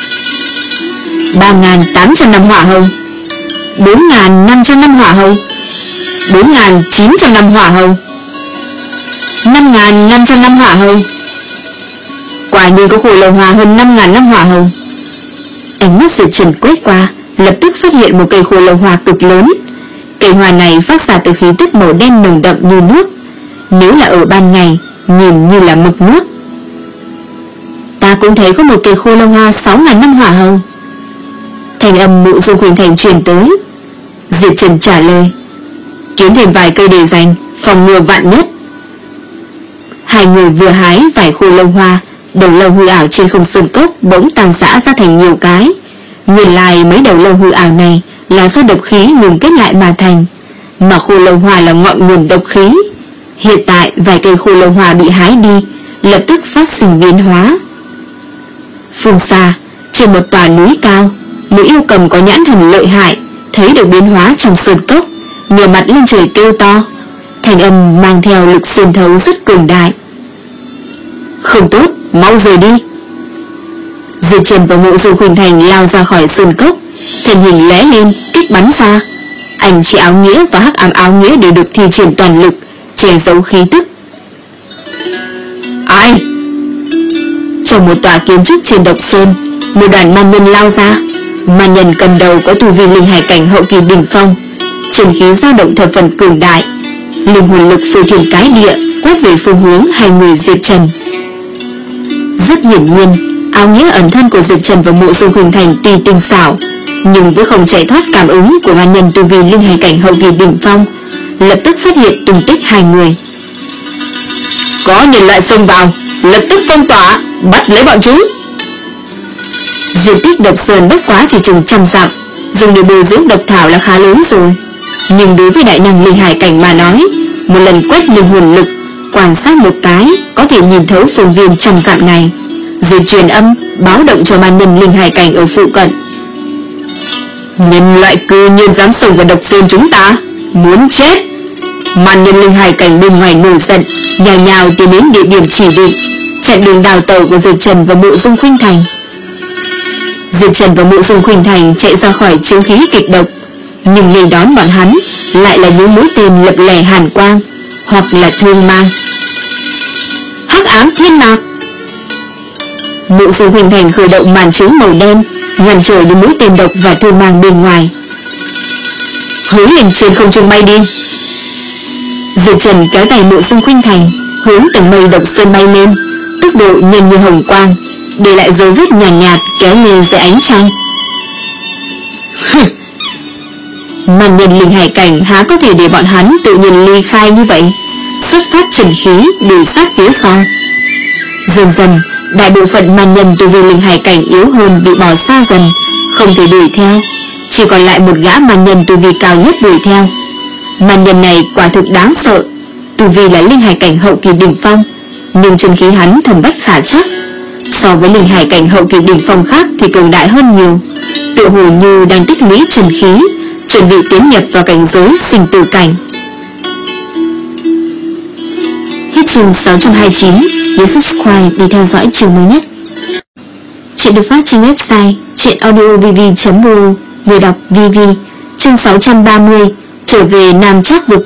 Ba nghìn tám trăm năm hỏa hồng, bốn nghìn năm trăm năm hỏa hồng, bốn nghìn chín trăm năm hỏa hồng, năm nghìn năm trăm năm hỏa hồng. Quả nhiên có khổ lâu hoa hơn năm nghìn năm hỏa hồng. Ánh mắt Diệp Trần quét qua, lập tức phát hiện một cây khổ lâu hoa cực lớn. Cây hoa này phát ra từ khí tức màu đen nồng đậm như nước. Nếu là ở ban ngày, nhìn như là mực nước. Ta cũng thấy có một cây khô lâu hoa sáu nghìn năm hỏa hồng. Thành âm Mộ Dung Khuynh Thành truyền tới. Diệp Trần trả lời. Kiếm thêm vài cây để dành, phòng ngừa vạn nhất. Hai người vừa hái vài khô lâu hoa, đầu lâu hư ảo trên không sơn cốc bỗng tàn rã ra thành nhiều cái. Nguyên lai mấy đầu lâu hư ảo này là do độc khí ngừng kết lại mà thành, mà khô lâu hoa là ngọn nguồn độc khí. Hiện tại vài cây khô lâu hoa bị hái đi, lập tức phát sinh biến hóa. Phương xa, trên một tòa núi cao, một yêu cầm có nhãn thần lợi hại thấy được biến hóa trong sơn cốc, ngửa mặt lên trời kêu to, thành âm mang theo lực xuyên thấu rất cường đại. Không tốt, mau rời đi. Diệp Trần và Mộ Dung Khuynh Thành lao ra khỏi sơn cốc, thân hình lóe lên, kích bắn ra. Ảnh chỉ áo nghĩa và hắc ám áo nghĩa đều được thi triển toàn lực, che giấu khí tức. Ai? Trong một tòa kiến trúc trên Độc Sơn, một đoàn man nhân lao ra. Man nhân cầm đầu có tu vi linh hải cảnh hậu kỳ đỉnh phong, chân khí dao động thập phần cường đại, linh hồn lực phù thiền cái địa quét về phương hướng hai người Diệp Trần. Rất hiển nhiên, áo nghĩa ẩn thân của Diệp Trần và Mộ Dung Khuynh Thành tuy tinh xảo, nhưng vẫn không chạy thoát cảm ứng của man nhân tu vi linh hải cảnh hậu kỳ đỉnh phong, lập tức phát hiện tung tích hai người. Có nhân loại xông vào, lập tức phong tỏa, bắt lấy bọn chúng. Diện tích Độc Sơn bất quá chỉ chừng trăm dặm, dùng để bồi dưỡng độc thảo là khá lớn rồi, nhưng đối với đại năng linh hải cảnh mà nói, một lần quét linh hồn lực, quan sát một cái có thể nhìn thấu phương viên trăm dặm này, rồi truyền âm báo động cho man nhân linh hải cảnh ở phụ cận. Nhân loại cư nhiên dám xông vào Độc Sơn chúng ta, muốn chết. Man nhân linh hải cảnh bên ngoài nổi giận, nhào nhào tiến đến địa điểm chỉ định, chặn đường đào tẩu của Diệp Trần và Mộ Dung Khuynh Thành. Diệp Trần và Mộ Dung Khuynh Thành chạy ra khỏi chứng khí kịch độc, nhưng nghênh đón bọn hắn lại là những mũi tên lập lẻ hàn quang, hoặc là thương mang. Hắc ám thiên mạc. Mộ Dung Khuynh Thành khởi động màn trướng màu đen, ngăn trở những mũi tên độc và thương mang bên ngoài. hướng lên trên không trung bay đi. Diệp Trần kéo tay Mộ Dung Khuynh Thành hướng tầng mây độc sơn bay lên, tốc độ nhanh như hồng quang, để lại dấu vết nhàn nhạt, nhạt kéo lên dưới ánh trăng. Màn nhân linh hải cảnh há có thể để bọn hắn tự nhiên ly khai như vậy, xuất phát trần khí đuổi sát phía sau. Dần dần, đại bộ phận màn nhân tu vi linh hải cảnh yếu hơn bị bỏ xa dần, không thể đuổi theo, chỉ còn lại một gã màn nhân tu vi cao nhất đuổi theo. Màn nhân này quả thực đáng sợ, tu vi là linh hải cảnh hậu kỳ đỉnh phong, nhưng chân khí hắn thâm bất khả chắc, so với linh hải cảnh hậu kỳ đỉnh phong khác thì cường đại hơn nhiều, tựa hồ như đang tích lũy chân khí, chuẩn bị tiến nhập vào cảnh giới sinh tử cảnh. Hết chương sáu trăm hai mươi chín, nhớ subscribe để theo dõi chương mới nhất. Chuyện được phát trên website truyệnaudiovv chấm o r, người đọc vê vê. Chương sáu trăm ba mươi, trở về Nam Trác Vực.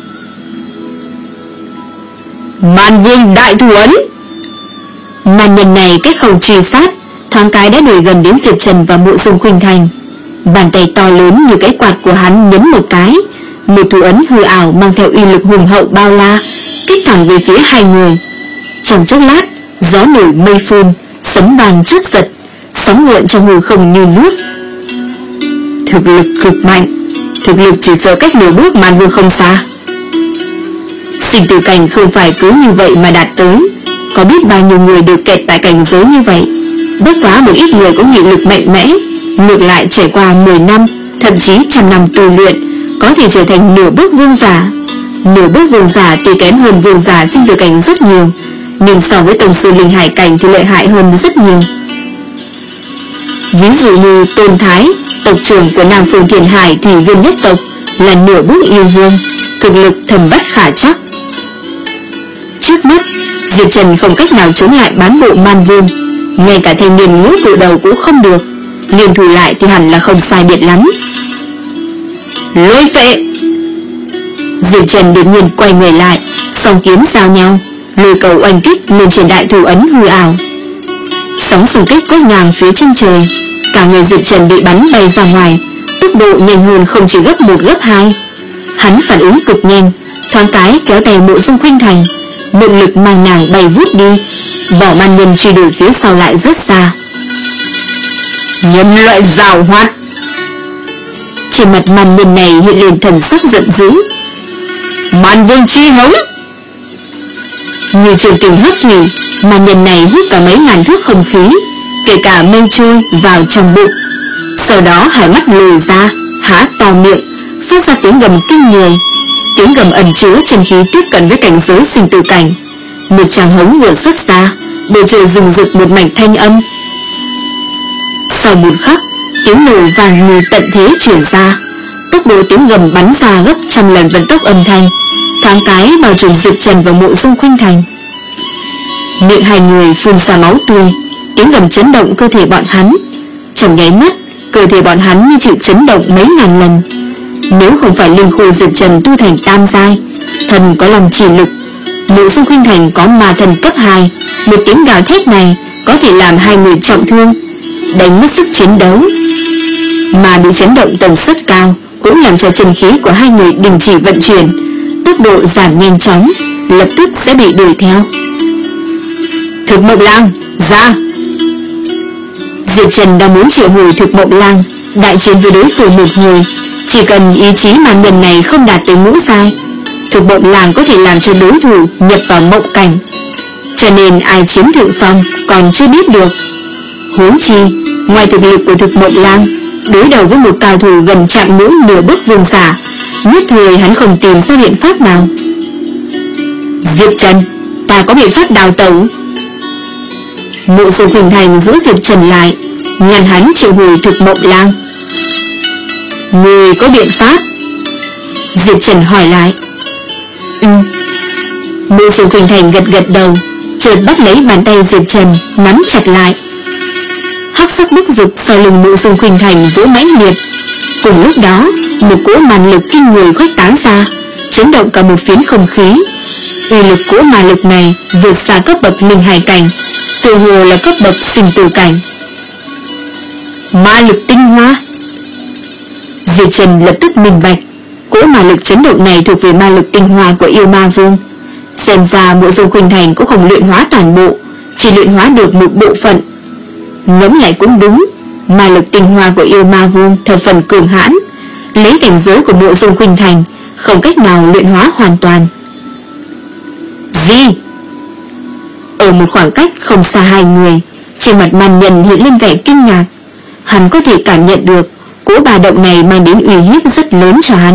Màn Vương đại thủ ấn. Màn nhân này cách không truy sát, thoáng cái đã đuổi gần đến Diệp Trần và Mộ Dung Khuynh Thành. Bàn tay to lớn như cái quạt của hắn nhấn một cái, một thủ ấn hư ảo mang theo uy lực hùng hậu bao la, kích thẳng về phía hai người. Trong chốc lát, gió nổi mây phun, sấm vang chớp giật, sóng gợn trong hư không như nước. Thực lực cực mạnh, thực lực chỉ sợ cách nửa bước Màn Vương không xa. Sinh tử cảnh không phải cứ như vậy mà đạt tới, có biết bao nhiêu người được kẹt tại cảnh giới như vậy. Bất quá một ít người có nghị lực mạnh mẽ, ngược lại trải qua mười năm, thậm chí trăm năm tu luyện, có thể trở thành nửa bước vương giả. Nửa bước vương giả tuy kém hơn vương giả sinh tử cảnh rất nhiều, nhưng so với tổng sư linh hải cảnh thì lợi hại hơn rất nhiều. Ví dụ như Tôn Thái, tộc trưởng của Nam Phương Thiền Hải Thủy Viên nhất tộc, là nửa bước yêu vương, thực lực thầm bất khả chắc. Trước mắt, Diệp Trần không cách nào chống lại bán bộ Man Vương, ngay cả thanh niên ngũ cự đầu cũng không được, liên thủ lại thì hẳn là không sai biệt lắm. Lôi phệ! Diệp Trần đột nhiên quay người lại, song kiếm giao nhau, lôi cầu oanh kích lên trên đại thủ ấn hư ảo. Sóng xung kích quét ngang phía chân trời, cả người Diệp Trần bị bắn bay ra ngoài, tốc độ nhanh hơn không chỉ gấp một gấp hai. Hắn phản ứng cực nhanh, thoáng cái kéo tay Mộ Dung Khuynh Thành, một lực mang nàng bay vút đi, bỏ man nhân truy đuổi phía sau lại rất xa. Nhân loại giàu hoạt! Trên mặt man nhân này hiện lên thần sắc giận dữ. Man Vương chi hống! Như trường tình hấp thủy, man nhân này hút cả mấy ngàn thước không khí, kể cả mây trôi vào trong bụng. Sau đó hai mắt lồi ra, há to miệng, phát ra tiếng gầm kinh người. Tiếng gầm ẩn chứa chân khí tiếp cận với cảnh giới sinh tử cảnh. Một tràng hống vừa xuất ra, bầu trời rừng rực một mảnh thanh âm. Sau một khắc, tiếng nổ vàng như tận thế truyền ra, tốc độ tiếng gầm bắn ra gấp trăm lần vận tốc âm thanh, thoáng cái bao trùm Diệp Trần và Mộ Dung Khuynh Thành. Miệng hai người phun ra máu tươi, tiếng gầm chấn động cơ thể bọn hắn. Trong nháy mắt, cơ thể bọn hắn như chịu chấn động mấy ngàn lần. Nếu không phải linh khôi Diệp Trần tu thành tam giai, thần có lòng chỉ lực, Mộ Dung Khuynh Thành có ma thần cấp hai, một tiếng gào thét này có thể làm hai người trọng thương, đánh mất sức chiến đấu. Mà bị chấn động tần suất cao cũng làm cho chân khí của hai người đình chỉ vận chuyển, tốc độ giảm nhanh chóng, lập tức sẽ bị đuổi theo. Thực Mộng Lang, ra! Diệp Trần đang muốn triệu hồi Thực Mộng Lang đại chiến với đối phương một hồi. Chỉ cần ý chí màn nhân này không đạt tới ngũ giai, Thực Mộng Lang có thể làm cho đối thủ nhập vào mộng cảnh. Cho nên ai chiếm thượng phong còn chưa biết được. Huống chi, ngoài thực lực của Thực Mộng Lang, đối đầu với một cao thủ gần chạm ngưỡng nửa bước vương giả, nhất thời hắn không tìm ra biện pháp nào. Diệp Trần, ta có biện pháp đào tẩu. Mộ Dung Khuynh Thành giữ Diệp Trần lại, ngăn hắn triệu hồi Thực Mộng Lang. Người có biện pháp? Diệp Trần hỏi lại. Ừ. Mộ Dung Khuynh Thành gật gật đầu, chợt bắt lấy bàn tay Diệp Trần nắm chặt lại. Hắc sắc bức rực sau lưng Mộ Dung Khuynh Thành vỗ mãnh liệt. Cùng lúc đó, một cỗ màn lực kinh người khuếch tán ra, chấn động cả một phiến không khí. Uy lực cỗ ma lực này vượt xa cấp bậc linh hải cảnh, tự hồ là cấp bậc sinh tử cảnh. Ma lực tinh hoa. Diệp Trần lập tức minh bạch, Cỗ ma lực chấn động này thuộc về ma lực tinh hoa của yêu ma vương. Xem ra Mộ Dung Khuynh Thành cũng không luyện hóa toàn bộ, chỉ luyện hóa được một bộ phận. Ngẫm lại cũng đúng, ma lực tinh hoa của yêu ma vương thập phần cường hãn, lấy cảnh giới của Mộ Dung Khuynh Thành không cách nào luyện hóa hoàn toàn. Gì? Ở một khoảng cách không xa hai người, trên mặt Man Nhân hiện lên vẻ kinh ngạc. Hắn có thể cảm nhận được cỗ ba động này mang đến uy hiếp rất lớn cho hắn.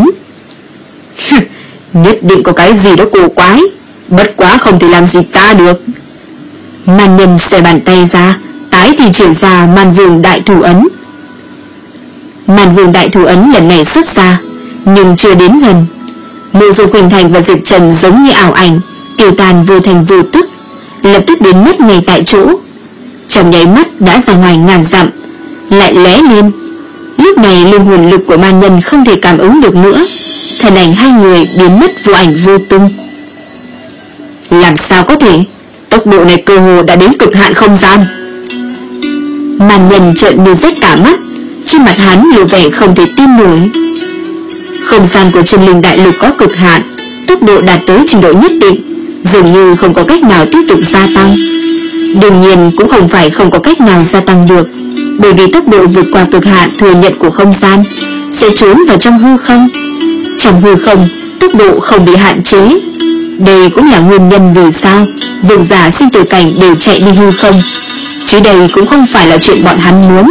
Nhất định có cái gì đó cổ quái, bất quá không thể làm gì ta được. Man Nhân xòe bàn tay ra, tái thì triển ra Man Vương Đại Thủ Ấn. Man Vương Đại Thủ Ấn lần này xuất ra, nhưng chưa đến gần. Mộ Dung Khuynh Thành và Diệp Trần giống như ảo ảnh, tiêu tan vô thành vô tức, lập tức biến mất ngay tại chỗ. Trong nháy mắt đã ra ngoài ngàn dặm, lại lóe lên. Lúc này linh hồn lực của Man Nhân không thể cảm ứng được nữa, thân ảnh hai người biến mất vô ảnh vô tung. Làm sao có thể? Tốc độ này cơ hồ đã đến cực hạn không gian. Man Nhân trợn như rét cả mắt, trên mặt hắn lộ vẻ không thể tin nổi. Không gian của Chân Linh Đại Lục có cực hạn, tốc độ đạt tới trình độ nhất định, dường như không có cách nào tiếp tục gia tăng. Đương nhiên cũng không phải không có cách nào gia tăng được, bởi vì tốc độ vượt qua cực hạn thừa nhận của không gian sẽ trốn vào trong hư không. Trong hư không, tốc độ không bị hạn chế. Đây cũng là nguyên nhân vì sao vương giả sinh tử cảnh đều chạy đi hư không, chứ đây cũng không phải là chuyện bọn hắn muốn.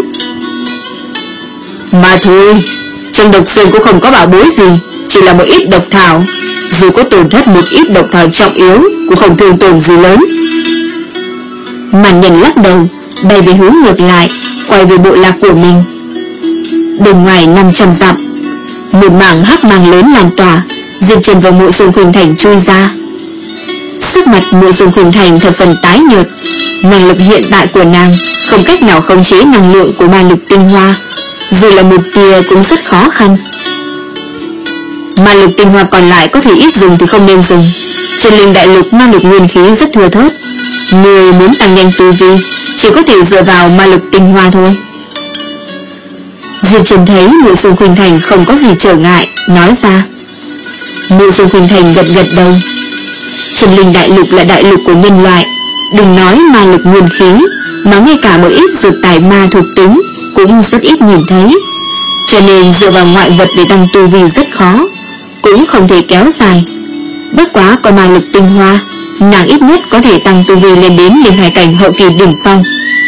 Mà thôi, trong độc sơn cũng không có bảo bối gì, chỉ là một ít độc thảo, dù có tổn thất một ít độc thảo trọng yếu cũng không thương tổn gì lớn. Man Nhân lắc đầu, bay về hướng ngược lại, quay về bộ lạc của mình. Bên ngoài năm trăm dặm, một mảng hắc mang lớn lan tỏa, Diệp Trần và Mộ Dung Khuynh Thành chui ra. Sắc mặt Mộ Dung Khuynh Thành thập phần tái nhợt, năng lực hiện tại của nàng không cách nào khống chế năng lượng của ma lực tinh hoa, dù là một tia cũng rất khó khăn. Ma lực tinh hoa còn lại có thể ít dùng thì không nên dùng. Chân Linh Đại Lục ma lực nguyên khí rất thừa thớt, người muốn tăng nhanh tu vi chỉ có thể dựa vào ma lực tinh hoa thôi. Diệp Trần thấy Mộ Dung Khuynh Thành không có gì trở ngại, nói ra. Mộ Dung Khuynh Thành gật gật đầu. Chân Linh Đại Lục là đại lục của nhân loại, đừng nói ma lực nguyên khí, mà ngay cả một ít dược tài ma thuộc tính cũng rất ít nhìn thấy, cho nên dựa vào ngoại vật để tăng tu vi rất khó, cũng không thể kéo dài. Bất quá có ma lực tinh hoa, nàng ít nhất có thể tăng tu vi lên đến liên hải cảnh hậu kỳ đỉnh phong.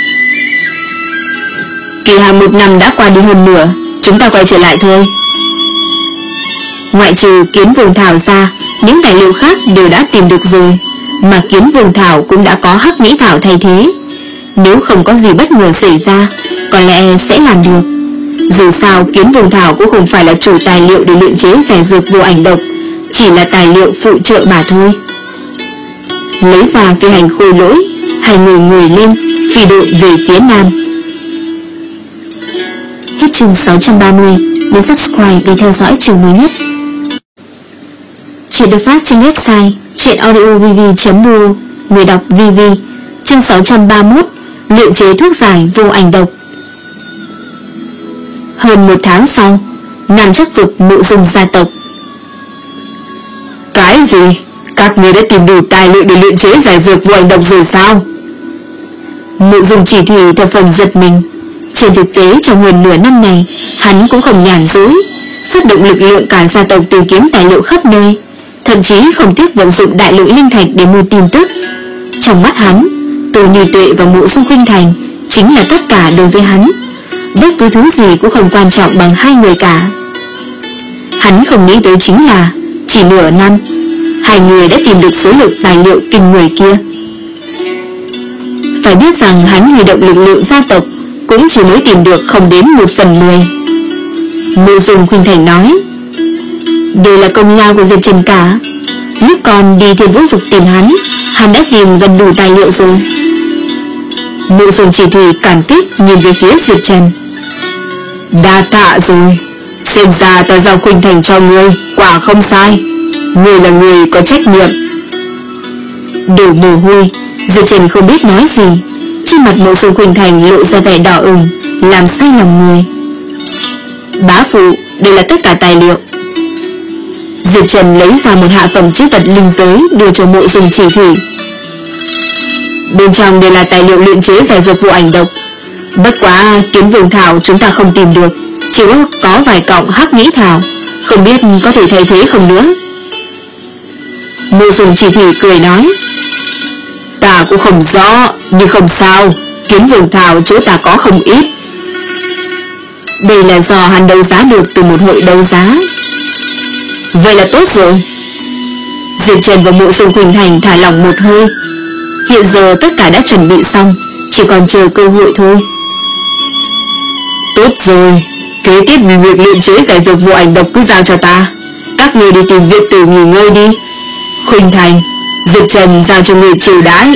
Kỳ hạn một năm đã qua đi hơn nửa, chúng ta quay trở lại thôi. Ngoại trừ Kiến Vương Thảo ra, những tài liệu khác đều đã tìm được rồi, mà Kiến Vương Thảo cũng đã có Hắc Mỹ Thảo thay thế. Nếu không có gì bất ngờ xảy ra, có lẽ sẽ làm được. Dù sao Kiến Vương Thảo cũng không phải là chủ tài liệu để luyện chế giải dược vô ảnh độc, chỉ là tài liệu phụ trợ mà thôi. Lấy ra phi hành khôi lỗi, hai người ngồi lên, phi đội về phía nam. Hết chương sáu trăm ba mươi, nhấn subscribe để theo dõi chương mới nhất. Chuyện được phát trên website truyện audio v v chấm b o, người đọc vê vê. Chương sáu trăm ba mươi mốt, luyện chế thuốc giải vô ảnh độc. Hơn một tháng sau, Nam Chắc Vực Mộ Dung gia tộc. Cái gì? Các ngươi đã tìm đủ tài liệu để luyện chế giải dược vô ảnh độc rồi sao? Mộ Dung Chỉ Thủy thập phần giật mình. Trên thực tế trong hơn nửa năm này, hắn cũng không nhàn rỗi, phát động lực lượng cả gia tộc tìm kiếm tài liệu khắp nơi, thậm chí không tiếc vận dụng đại lượng linh thạch để mua tin tức. Trong mắt hắn, Tô Như Tuệ và Mộ Dung Khuynh Thành chính là tất cả đối với hắn, bất cứ thứ gì cũng không quan trọng bằng hai người cả. Hắn không nghĩ tới chính là chỉ nửa năm, hai người đã tìm được số lượng tài liệu kinh người kia. Phải biết rằng hắn huy động lực lượng gia tộc cũng chỉ mới tìm được không đến một phần mười. Mộ Dung Khuynh Thành nói, đây là công lao của Diệp Trần cả. Lúc còn đi Thiên Vũ Vực tìm hắn, hắn đã tìm gần đủ tài liệu rồi. Mộ Dung Chỉ Thủy cảm kích nhìn về phía Diệp Trần. Đa tạ rồi, xem ra ta giao Khuynh Thành cho ngươi quả không sai, ngươi là người có trách nhiệm. Đổ mồ hôi, Diệp Trần không biết nói gì. Trên mặt Mộ Dung Khuynh Thành lộ ra vẻ đỏ ửng, làm say lòng người. Bá phụ, đây là tất cả tài liệu. Diệp Trần lấy ra một hạ phẩm chữ vật linh giới đưa cho Mộ Dung Chỉ Thủy. Bên trong đều là tài liệu luyện chế giải dược vụ ảnh độc. Bất quá kiếm vương thảo chúng ta không tìm được, chỉ có, có vài cọng hắc nghĩ thảo, không biết có thể thay thế không nữa. Mộ Dung Chỉ Thủy cười nói, ta cũng không rõ, nhưng không sao, kiếm vương thảo chỗ ta có không ít. Đây là do hắn đấu giá được từ một hội đấu giá. Vậy là tốt rồi. Diệp Trần và Mộ Dung Khuynh Thành thả lỏng một hơi. Hiện giờ tất cả đã chuẩn bị xong, chỉ còn chờ cơ hội thôi. Tốt rồi, kế tiếp việc luyện chế giải dược vụ ảnh độc cứ giao cho ta. Các người đi tìm viện tử nghỉ ngơi đi. Khuynh Thành, Diệp Trần giao cho người chiều đãi.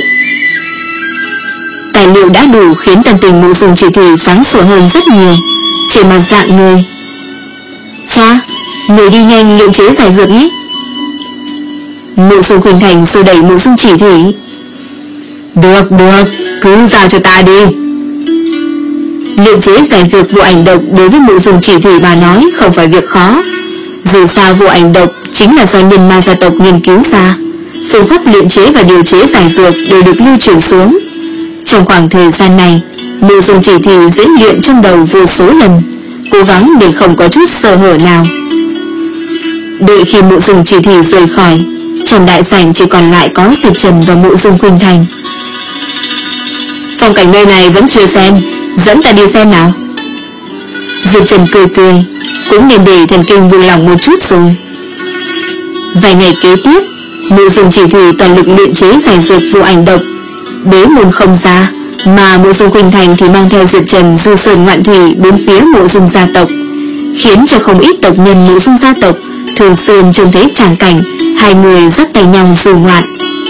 Tài liệu đã đủ khiến tâm tình Mộ Dung Chỉ Thủy sáng sủa hơn rất nhiều. Trên mặt dạng người, cha, người đi nhanh luyện chế giải dược nhé. Mộ Dung Khuynh Thành xô đẩy Mộ Dung Chỉ Thủy. Được, được, cứ giao cho ta đi. Luyện chế giải dược vụ ảnh độc đối với Mộ Dung Chỉ Thủy mà nói không phải việc khó. Dù sao vụ ảnh độc chính là do nhân ma gia tộc nghiên cứu ra. Phương pháp luyện chế và điều chế giải dược đều được lưu truyền xuống. Trong khoảng thời gian này, Mộ Dung Chỉ Thủy diễn luyện trong đầu vô số lần, cố gắng để không có chút sơ hở nào. Đợi khi Mộ Dung Chỉ Thủy rời khỏi, trong đại sảnh chỉ còn lại có Diệp Trần và Mộ Dung Khuynh Thành. Phong cảnh nơi này vẫn chưa xem, dẫn ta đi xem nào. Diệp Trần cười cười, cũng nên để thần kinh buông lỏng một chút rồi. Vài ngày kế tiếp, Mộ Dung Chỉ Thủy toàn lực luyện chế giải dược vụ ảnh độc, bế môn không ra, mà Mộ Dung Khuynh Thành thì mang theo Diệp Trần du sơn ngoạn thủy bốn phía Mộ Dung gia tộc, khiến cho không ít tộc nhân Mộ Dung gia tộc thường xuyên trông thấy tràng cảnh hai người dắt tay nhau du ngoạn.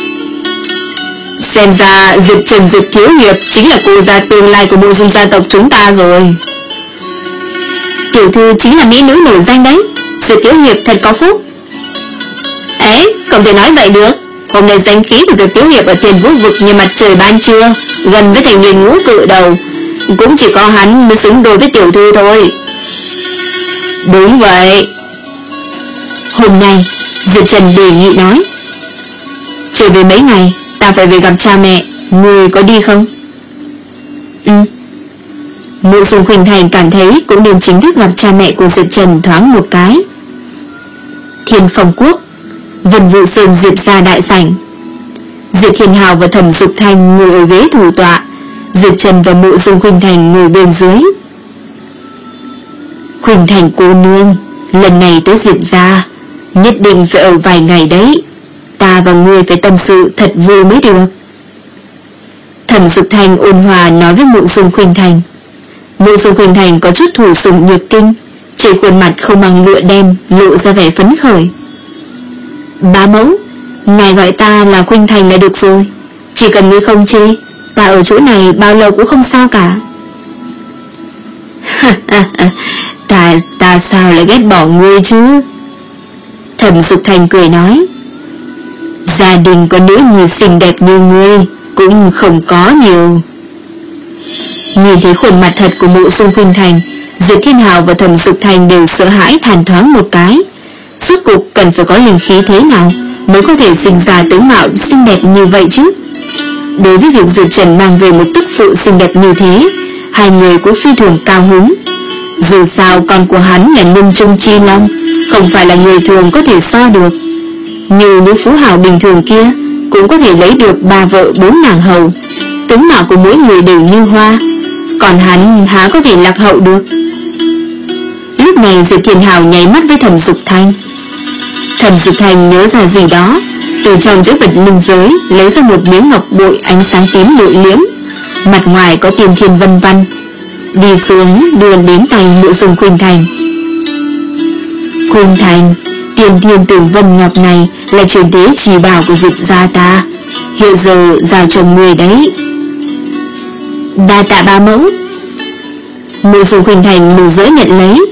Xem ra Diệp Trần Diệp thiếu hiệp chính là cô gia tương lai của Mộ Dung gia tộc chúng ta rồi. Tiểu thư chính là mỹ nữ nổi danh đấy, Diệp thiếu hiệp thật có phúc. Ấy, không thể nói vậy được. Hôm nay danh khí của Diệp thiếu hiệp ở Thiên Vũ vực như mặt trời ban trưa, gần với thành viên ngũ cự đầu, cũng chỉ có hắn mới xứng đôi với tiểu thư thôi. Đúng vậy. Hôm nay Diệp Trần đề nghị nói, trở về mấy ngày ta phải về gặp cha mẹ, người có đi không? Ừ. Mộ Dung Khuynh Thành cảm thấy cũng nên chính thức gặp cha mẹ của Diệp Trần thoáng một cái. Thiên Phong Quốc, Vân Vũ Sơn Diệp gia đại sảnh. Diệp Thiên Hào và Thẩm Dục Thanh ngồi ở ghế thủ tọa, Diệp Trần và Mộ Dung Khuynh Thành ngồi bên dưới. Khuynh Thành cô nương, lần này tới Diệp gia nhất định phải ở vài ngày đấy, ta và ngươi phải tâm sự thật vui mới được. Thẩm Dục Thanh ôn hòa nói với Mộ Dung Khuynh Thành. Mộ Dung Khuynh Thành có chút thủ sủng nhược kinh, trên khuôn mặt không mang lụa đen lộ ra vẻ phấn khởi. Bá mẫu, ngài gọi ta là Khuynh Thành là được rồi, chỉ cần ngươi không chê, ta ở chỗ này bao lâu cũng không sao cả. ta, ta sao lại ghét bỏ ngươi chứ? Thẩm Dục Thành cười nói, gia đình có nữ nhi xinh đẹp như ngươi cũng không có nhiều. Nhìn thấy khuôn mặt thật của Mộ Dung Khuynh Thành, Diệp Thiên Hào và Thẩm Dục Thành đều sợ hãi than thoáng một cái. Rốt cuộc cần phải có linh khí thế nào mới có thể sinh ra tướng mạo xinh đẹp như vậy chứ? Đối với việc Diệp Trần mang về một tức phụ xinh đẹp như thế, hai người cũng phi thường cao hứng. Dù sao con của hắn là Ninh Trung Chi Long, không phải là người thường có thể so được. Như những phú hào bình thường kia cũng có thể lấy được ba vợ bốn nàng hầu, tướng mạo của mỗi người đều như hoa, còn hắn há có thể lạc hậu được. Lúc này Diệp Thiên Hào nháy mắt với Thẩm Dục Thanh. Thẩm Dục Thanh nhớ ra gì đó, từ trong chữ vật linh giới lấy ra một miếng ngọc bội ánh sáng tím lụi liếm, mặt ngoài có tiên thiên vân văn, đi xuống đưa đến tay Mộ Dung Khuynh Thành. Khuynh Thành, tiên thiên tử vân ngọc này là truyền thế chỉ bảo của Diệp gia ta, hiện giờ giao cho người đấy. Đa tạ ba mẫu. Mộ Dung Khuynh Thành mừng rỡ nhận lấy.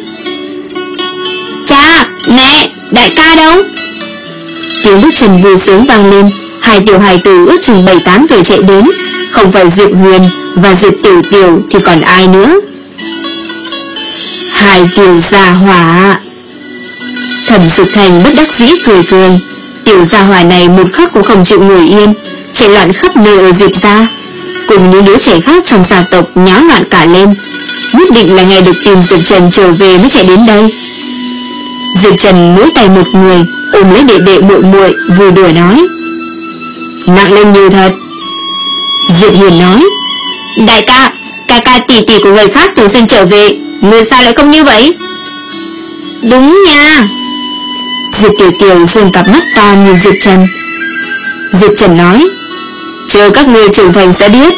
Cha, mẹ, đại ca đâu? Tiếng bước chân vui sướng vang lên. Hai tiểu hài tử ước chừng bảy tám tuổi chạy đến, không phải Diệp Huyền và Diệp Tiểu Tiểu thì còn ai nữa? Hai tiểu già hỏa. Thẩm Dục Thành bất đắc dĩ cười cười. Tiểu gia hỏa này một khắc cũng không chịu ngồi yên, chạy loạn khắp nơi ở Diệp gia, cùng những đứa trẻ khác trong gia tộc nháo loạn cả lên. Nhất định là ngày được tìm Diệp Trần trở về mới chạy đến đây. Diệp Trần mỗi tay một người ôm lấy đệ đệ muội muội vui đùa nói: nặng lên nhiều thật. Diệp Huyền nói: đại ca, ca ca tỷ tỷ của người khác thường xuyên trở về, người sao lại không như vậy? Đúng nha. Diệp Tiểu Tiểu dương cặp mắt to nhìn Diệp Trần. Diệp Trần nói: chờ các người trưởng thành sẽ biết.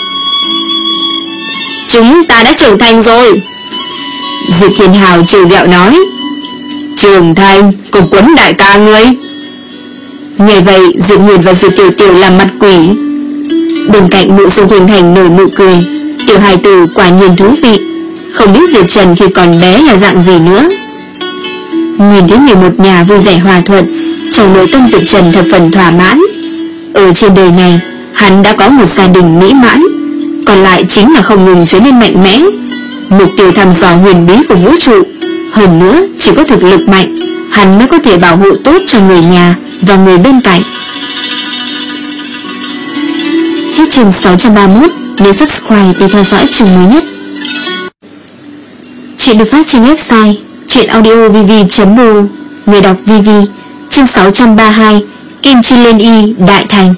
Chúng ta đã trưởng thành rồi. Diệp Thiên Hào trêu ghẹo nói: trưởng thành cùng quấn đại ca ngươi. Nghe vậy Diệp Huyền và Diệp Tiểu Tiểu làm mặt quỷ. Bên cạnh Mộ Dung Khuynh Thành nở nụ cười. Tiểu hài tử quả nhiên thú vị, không biết Diệp Trần khi còn bé là dạng gì nữa. Nhìn thấy người một nhà vui vẻ hòa thuận, trong nội tâm Diệp Trần thập phần thỏa mãn. Ở trên đời này hắn đã có một gia đình mỹ mãn, còn lại chính là không ngừng trở nên mạnh mẽ. Mục tiêu thăm dò huyền bí của vũ trụ. Hơn nữa chỉ có thực lực mạnh, hắn mới có thể bảo hộ tốt cho người nhà và người bên cạnh. Hết chương sáu trăm ba mươi mốt. Nhớ subscribe để theo dõi chương mới nhất. Chuyện được phát trên website truyện audio v v chấm r o. Người đọc vê vê. Chương sáu trăm ba mươi hai. Kim Chi Liên Y đại thành.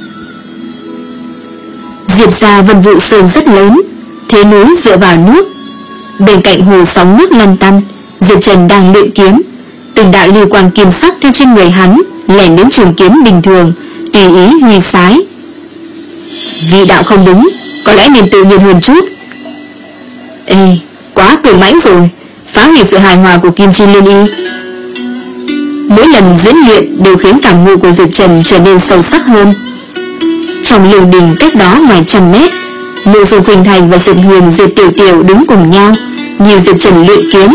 Diệp gia vân vụ sơn rất lớn, thế núi dựa vào nước. Bên cạnh hồ sóng nước lăn tăn, Diệp Trần đang luyện kiếm. Từng đạo lưu quang kim sắc theo trên người hắn lẻn đến trường kiếm bình thường, tùy ý huy sái. Vị đạo không đúng, có lẽ nên tự nhiên hơn chút. Ê, quá cường mãnh rồi, phá hủy sự hài hòa của Kim Chi Liên Y. Mỗi lần diễn luyện đều khiến cảm ngộ của Diệp Trần trở nên sâu sắc hơn. Trong lều đình cách đó ngoài trăm mét, Mộ Dung Khuynh Thành và Diệp Huyền, Diệp Tiểu Tiểu đứng cùng nhau nhìn Diệp Trần luyện kiếm.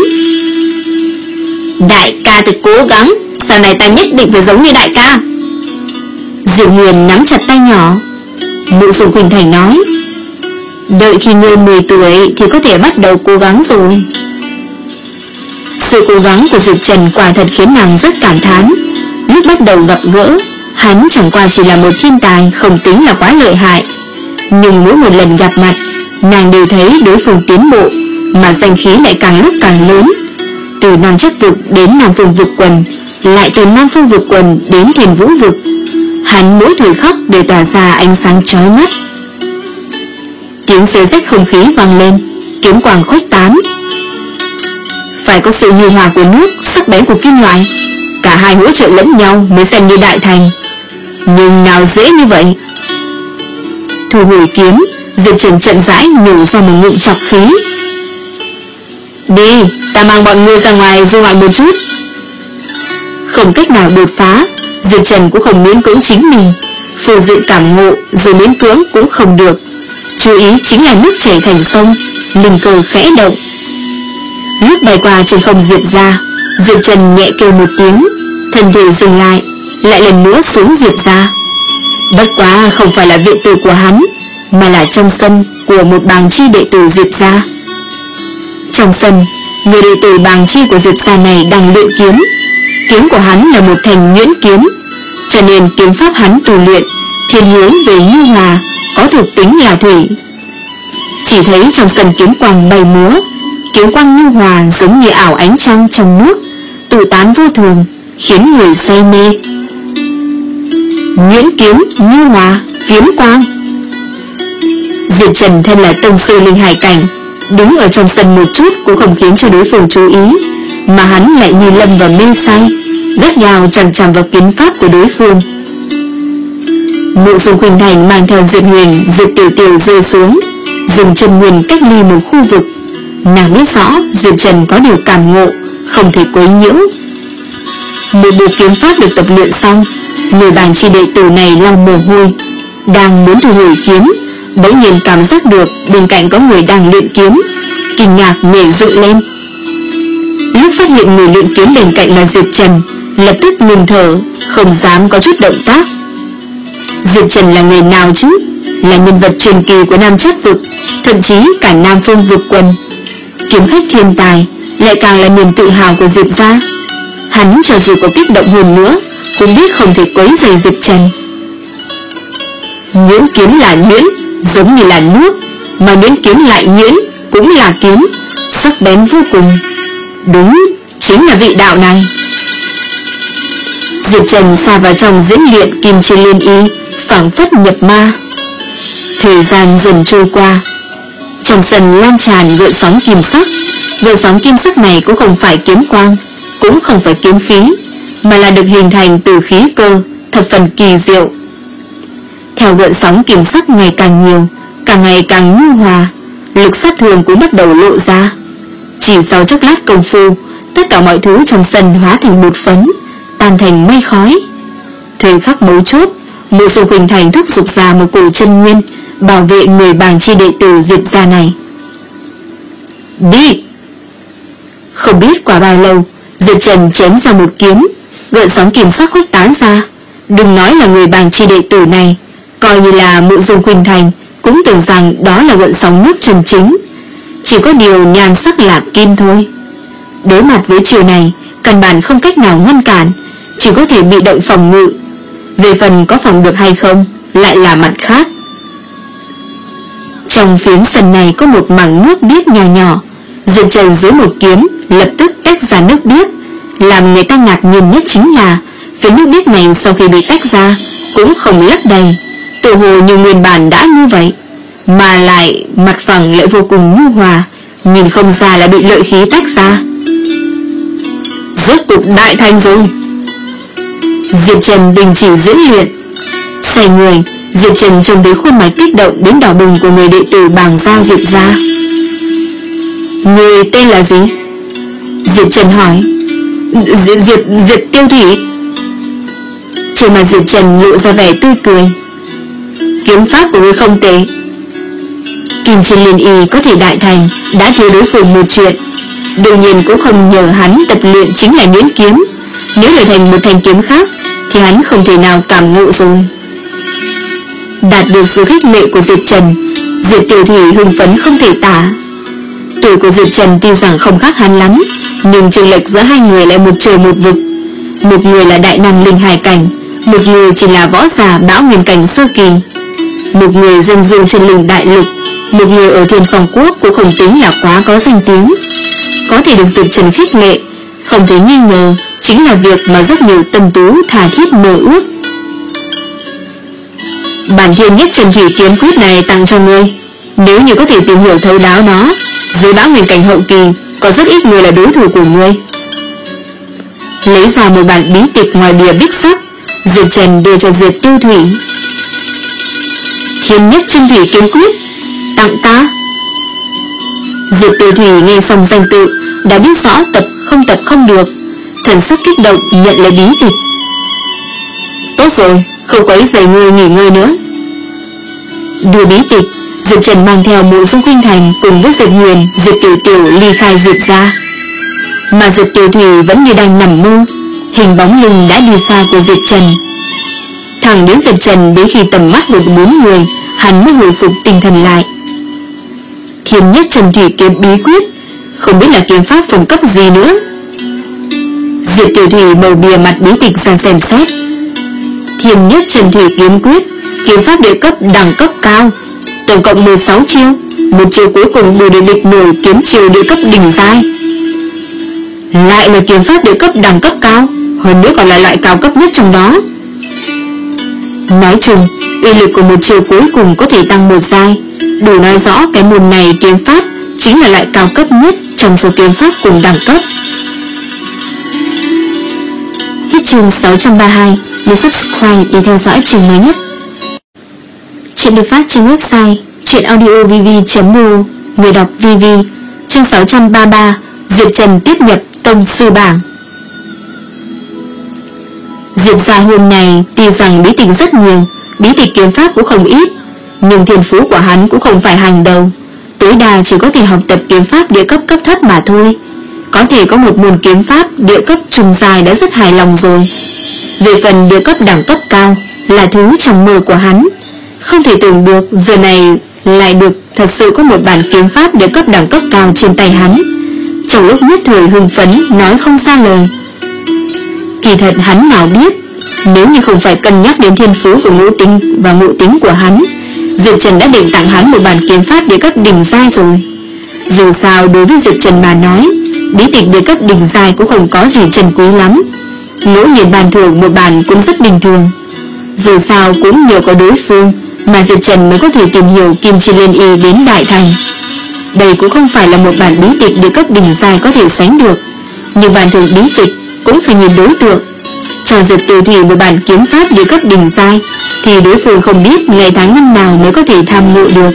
Đại ca thật cố gắng, sau này ta nhất định phải giống như đại ca. Diệp Huyền nắm chặt tay nhỏ. Mộ Dung Khuynh Thành nói: đợi khi ngươi mười tuổi thì có thể bắt đầu cố gắng rồi. Sự cố gắng của Diệp Trần quả thật khiến nàng rất cảm thán. Lúc bắt đầu gặp gỡ, hắn chẳng qua chỉ là một thiên tài, không tính là quá lợi hại. Nhưng mỗi một lần gặp mặt, nàng đều thấy đối phương tiến bộ, mà danh khí lại càng lúc càng lớn. Từ Nam Chắc Vực đến Nam Phương Vực Quần, lại từ Nam Phương Vực Quần đến Thiền Vũ Vực, hắn mỗi thời khắc đều tỏa ra ánh sáng chói mắt. Tiếng xé rách không khí vang lên, kiếm quang khuếch tán. Phải có sự nhu hòa của nước, sắc bén của kim loại, cả hai hỗ trợ lẫn nhau mới xem như đại thành. Nhưng nào dễ như vậy. Thu hồi kiếm, Diệp Trần chậm rãi nhổ ra một ngụm trọc khí. Đi, ta mang bọn ngươi ra ngoài du ngoạn một chút. Không cách nào đột phá, Diệp Trần cũng không miễn cưỡng chính mình. Phương diện cảm ngộ dù miễn cưỡng cũng không được. Chú ý chính là nước chảy thành sông, linh cơ khẽ động. Lúc bay qua trên không Diệp ra, Diệp Trần nhẹ kêu một tiếng, thân thể dừng lại, lại lần nữa xuống Diệp ra. Bất quá không phải là viện tử của hắn, mà là trong sân của một bàng chi đệ tử Diệp gia. Trong sân, người đệ tử bàng chi của Diệp gia này đang luyện kiếm. Kiếm của hắn là một thành nhuyễn kiếm, cho nên kiếm pháp hắn tu luyện thiên hướng về nhu hòa, có thuộc tính là thủy. Chỉ thấy trong sân kiếm quang bay múa, kiếm quang nhu hòa giống như ảo ánh trăng trong nước, tụ tán vô thường, khiến người say mê. Nhuyễn kiếm, nhu hòa, kiếm quang. Diệp Trần thân là tông sư linh hải cảnh, đứng ở trong sân một chút cũng không khiến cho đối phương chú ý, mà hắn lại như lâm vào mê say, gắt gao chằm chằm vào kiếm pháp của đối phương. Mộ Dung Khuynh Thành mang theo Diệp Huyền, Diệp Tiểu Tiểu rơi xuống, dùng chân nguyên cách ly một khu vực. Nàng biết rõ Diệp Trần có điều cảm ngộ, không thể quấy nhiễu. Một bộ kiếm pháp được tập luyện xong, người bàng chi đệ tử này lau mồ hôi, đang muốn thu hồi kiếm, bỗng nhiên cảm giác được bên cạnh có người đang luyện kiếm, kinh ngạc nhảy dựng lên. Lúc phát hiện người luyện kiếm bên cạnh là Diệp Trần, lập tức ngừng thở, không dám có chút động tác. Diệp Trần là người nào chứ? Là nhân vật truyền kỳ của Nam Chắc Vực, thậm chí cả Nam Phương Vực Quần. Kiếm khách thiên tài, lại càng là niềm tự hào của Diệp gia. Hắn cho dù có kích động hơn nữa cũng biết không thể quấy rầy Diệp Trần. Nhuyễn kiếm là nhuyễn, giống như là nước, mà nhuyễn kiếm lại nhuyễn, cũng là kiếm, sắc bén vô cùng. Đúng, chính là vị đạo này. Diệp Trần xa vào trong diễn luyện kim chi liên y, phảng phất nhập ma. Thời gian dần trôi qua, trong sân lan tràn gợn sóng kim sắc. Gợn sóng kim sắc này cũng không phải kiếm quang, cũng không phải kiếm khí, mà là được hình thành từ khí cơ, thập phần kỳ diệu. Theo gợn sóng kim sắc ngày càng nhiều, càng ngày càng nhu hòa, lực sát thương cũng bắt đầu lộ ra. Chỉ sau chốc lát công phu, tất cả mọi thứ trong sân hóa thành bột phấn, tan thành mây khói. Thời khắc mấu chốt, Mộ Dung Khuynh Thành thúc giục ra một cổ chân nguyên bảo vệ người bàng chi đệ tử Diệp gia này. Đi! Không biết qua bao lâu, Diệp Trần chém ra một kiếm, gợn sóng kim sắc khuếch tán ra. Đừng nói là người bàng chi đệ tử này, coi như là Mộ Dung Khuynh Thành cũng tưởng rằng đó là gợn sóng nước chân chính, chỉ có điều nhan sắc là kim thôi. Đối mặt với chiều này, căn bản không cách nào ngăn cản, chỉ có thể bị động phòng ngự. Về phần có phòng được hay không lại là mặt khác. Trong phiến sân này có một mảng nước biếc nhỏ nhỏ. Diệp Trần dưới một kiếm lập tức tách ra nước biếc. Làm người ta ngạc nhiên nhất chính là phiến nước biếc này sau khi bị tách ra cũng không lấp đầy, tự hồ như nguyên bản đã như vậy, mà lại mặt phẳng lại vô cùng nhu hòa, nhìn không ra là bị lợi khí tách ra. Rốt cục đại thành rồi. Diệp Trần đình chỉ diễn luyện. Xoay người, Diệp Trần trông thấy khuôn mặt kích động đến đỏ bừng của người đệ tử bàng gia Diệp gia. Người tên là gì? Diệp Trần hỏi. Diệp, Diệp, Diệp Tiêu Thủy. Trên mặt Diệp Trần lộ ra vẻ tươi cười. Kiếm pháp của ngươi không tệ. Kim Chi Liên Y có thể đại thành đã thiếu đối phương một chuyện, đương nhiên cũng không nhờ hắn tập luyện chính là nhuyễn kiếm. Nếu đổi thành một thanh kiếm khác thì hắn không thể nào cảm ngộ rồi. Đạt được sự khích lệ của Diệp Trần, Diệp Tiểu Thủy hưng phấn không thể tả. Tuổi của Diệp Trần tuy rằng không khác hắn lắm, nhưng chênh lệch giữa hai người lại một trời một vực. Một người là đại năng linh hải cảnh, một người chỉ là võ giả bão nguyên cảnh sơ kỳ. Một người dân dương chân lừng đại lục, một người ở Thiên Phong Quốc cũng không tính là quá có danh tiếng. Có thể được Diệp Trần khích lệ, không thể nghi ngờ chính là việc mà rất nhiều tâm tú tha thiết mơ ước. Bản thiên nhất Trần Thủy kiếm quyết này tặng cho ngươi, nếu như có thể tìm hiểu thấu đáo nó, dưới bão nguyên cảnh hậu kỳ có rất ít người là đối thủ của ngươi. Lấy ra một bản bí tịch ngoài bìa bích sắc, Diệp Trần đưa cho Diệp Tiêu Thủy. Thiên nhất Trần Thủy kiếm quyết tặng ta. Diệp Tiêu Thủy nghe xong danh tự đã biết rõ tập không tập không được, thần sắc kích động nhận lấy bí tịch. Tốt rồi, không quấy rầy ngươi nghỉ ngơi nữa. Đưa bí tịch, Diệp Trần mang theo Mộ Dung Khuynh Thành cùng với Diệp Huyền, Diệp Tiểu Tiểu ly khai Diệp gia. Mà Diệp Tiểu Thủy vẫn như đang nằm mơ, hình bóng lưng đã đi xa của Diệp Trần. Thẳng đến Diệp Trần đến khi tầm mắt được bốn người, hắn mới hồi phục tinh thần lại. Thiên nhất Trần Thủy kiếm bí quyết, không biết là kiếm pháp phẩm cấp gì nữa. Diệp Tiểu Thủy mở bìa mặt bí tịch ra xem xét. Thiên nhất Trần Thủy kiếm quyết, kiếm pháp địa cấp đẳng cấp cao, tổng cộng mười sáu chiêu, một chiêu cuối cùng đủ để địch nổi kiếm chiêu địa cấp đỉnh giai. Lại là kiếm pháp địa cấp đẳng cấp cao, hơn nữa còn là loại cao cấp nhất trong đó. Nói chung, uy lực của một chiêu cuối cùng có thể tăng một giai, đủ nói rõ cái môn này kiếm pháp chính là loại cao cấp nhất trong số kiếm pháp cùng đẳng cấp. Hết chương sáu trăm ba mươi hai, nhớ subscribe để theo dõi chương mới nhất. Chuyện được phát trên website truyệnaudiovv chấm o, người đọc vê vê. Chương sáu trăm ba mươi ba, Diệp Trần tiếp nhập tông sư bảng. Diệp gia hôm nay tuy rằng bí tịch rất nhiều, bí tịch kiếm pháp cũng không ít, nhưng thiên phú của hắn cũng không phải hàng đầu, tối đa chỉ có thể học tập kiếm pháp địa cấp cấp thấp mà thôi. Có thể có một môn kiếm pháp địa cấp trung dài đã rất hài lòng rồi. Về phần địa cấp đẳng cấp cao là thứ trong mơ của hắn, không thể tưởng được giờ này lại được thật sự có một bản kiếm pháp địa cấp đẳng cấp cao trên tay hắn. Trong lúc nhất thời hưng phấn nói không ra lời. Kỳ thật hắn nào biết, nếu như không phải cân nhắc đến thiên phú của ngũ tính và ngũ tính của hắn, Diệp Trần đã định tặng hắn một bản kiếm pháp địa cấp đỉnh giai rồi. Dù sao đối với Diệp Trần mà nói, bí tịch địa cấp đỉnh giai cũng không có gì trân quý lắm, ngẫu nhiên bàn thưởng một bản cũng rất bình thường. Dù sao cũng nhờ có đối phương mà Diệp Trần mới có thể tìm hiểu Kim Chi Liên Y đến đại thành. Đây cũng không phải là một bản bí tịch địa cấp đỉnh giai có thể sánh được, nhưng bàn thưởng bí tịch cũng phải nhìn đối tượng. Cho Diệp Tử Thủy một bản kiếm pháp địa cấp đỉnh giai thì đối phương không biết ngày tháng năm nào mới có thể tham ngộ được.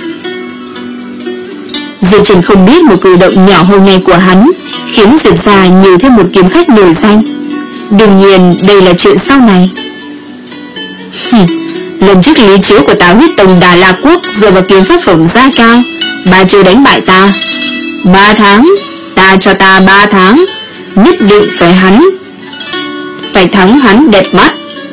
Diệp Trần không biết một cử động nhỏ hôm nay của hắn khiến Diệp gia nhiều thêm một kiếm khách nổi danh. Đương nhiên đây là chuyện sau này. Lần trước lý chiếu của Táo Huyết Tông Đà La Quốc dựa vào kiếm pháp phẩm gia cao, ba chiêu đánh bại ta. Ba tháng, ta cho ta ba tháng, nhất định phải hắn phải thắng hắn đẹp mắt.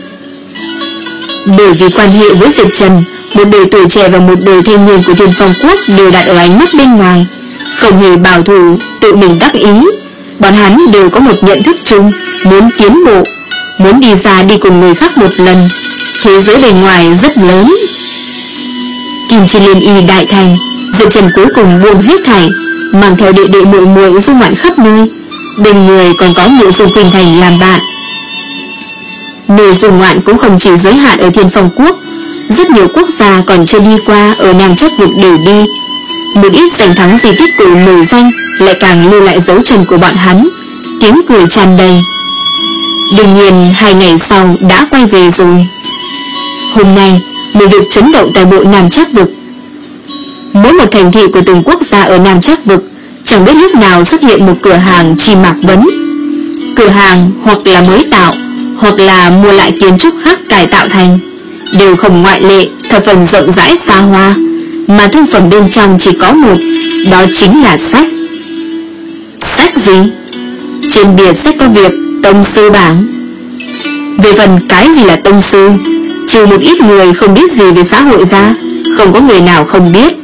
Bởi vì quan hệ với Diệp Trần, một đời tuổi trẻ và một đời thanh niên của Thiên Phong Quốc đều đặt ở ánh mắt bên ngoài, không hề bảo thủ, tự mình đắc ý. Bọn hắn đều có một nhận thức chung, muốn tiến bộ, muốn đi ra đi cùng người khác một lần. Thế giới bề ngoài rất lớn. Kim Chi Liên Y đại thành, Diệp Trần cuối cùng buông hết thảy, mang theo đệ đệ muội muội du ngoạn khắp nơi. Bên người còn có Mộ Dung Khuynh Thành làm bạn. Nơi du ngoạn cũng không chỉ giới hạn ở Thiên Phong Quốc, rất nhiều quốc gia còn chưa đi qua ở Nam Chắc Vực đều đi. Một ít giành thắng di tích cổ nổi danh lại càng lưu lại dấu chân của bọn hắn, tiếng cười tràn đầy. Đương nhiên hai ngày sau đã quay về rồi. Hôm nay một việc chấn động tại bộ Nam Chắc Vực. Mỗi một thành thị của từng quốc gia ở Nam Chắc Vực chẳng biết lúc nào xuất hiện một cửa hàng chi mạc vấn. Cửa hàng hoặc là mới tạo, hoặc là mua lại kiến trúc khác cải tạo thành, đều không ngoại lệ, thập phần rộng rãi xa hoa, mà thương phẩm bên trong chỉ có một, đó chính là sách. Sách gì? Trên bìa sách có việc tông sư bảng. Về phần cái gì là tông sư, trừ một ít người không biết gì về xã hội ra, không có người nào không biết.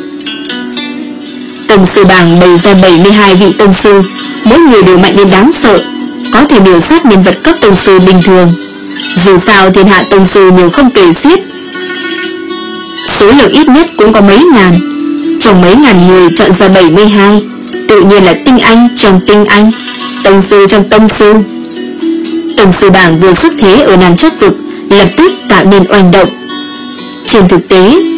Tông sư bảng bày ra bảy mươi hai vị tông sư, mỗi người đều mạnh đến đáng sợ, có thể biểu sát nhân vật cấp tông sư bình thường. Dù sao thiên hạ tông sư nhiều không kể xiết, số lượng ít nhất cũng có mấy ngàn. Trong mấy ngàn người chọn ra bảy mươi hai, tự nhiên là tinh anh trong tinh anh, tông sư trong tông sư. Tông sư bảng vừa xuất thế ở Nam Chắc Vực, lập tức tạo nên oanh động. Trên thực tế,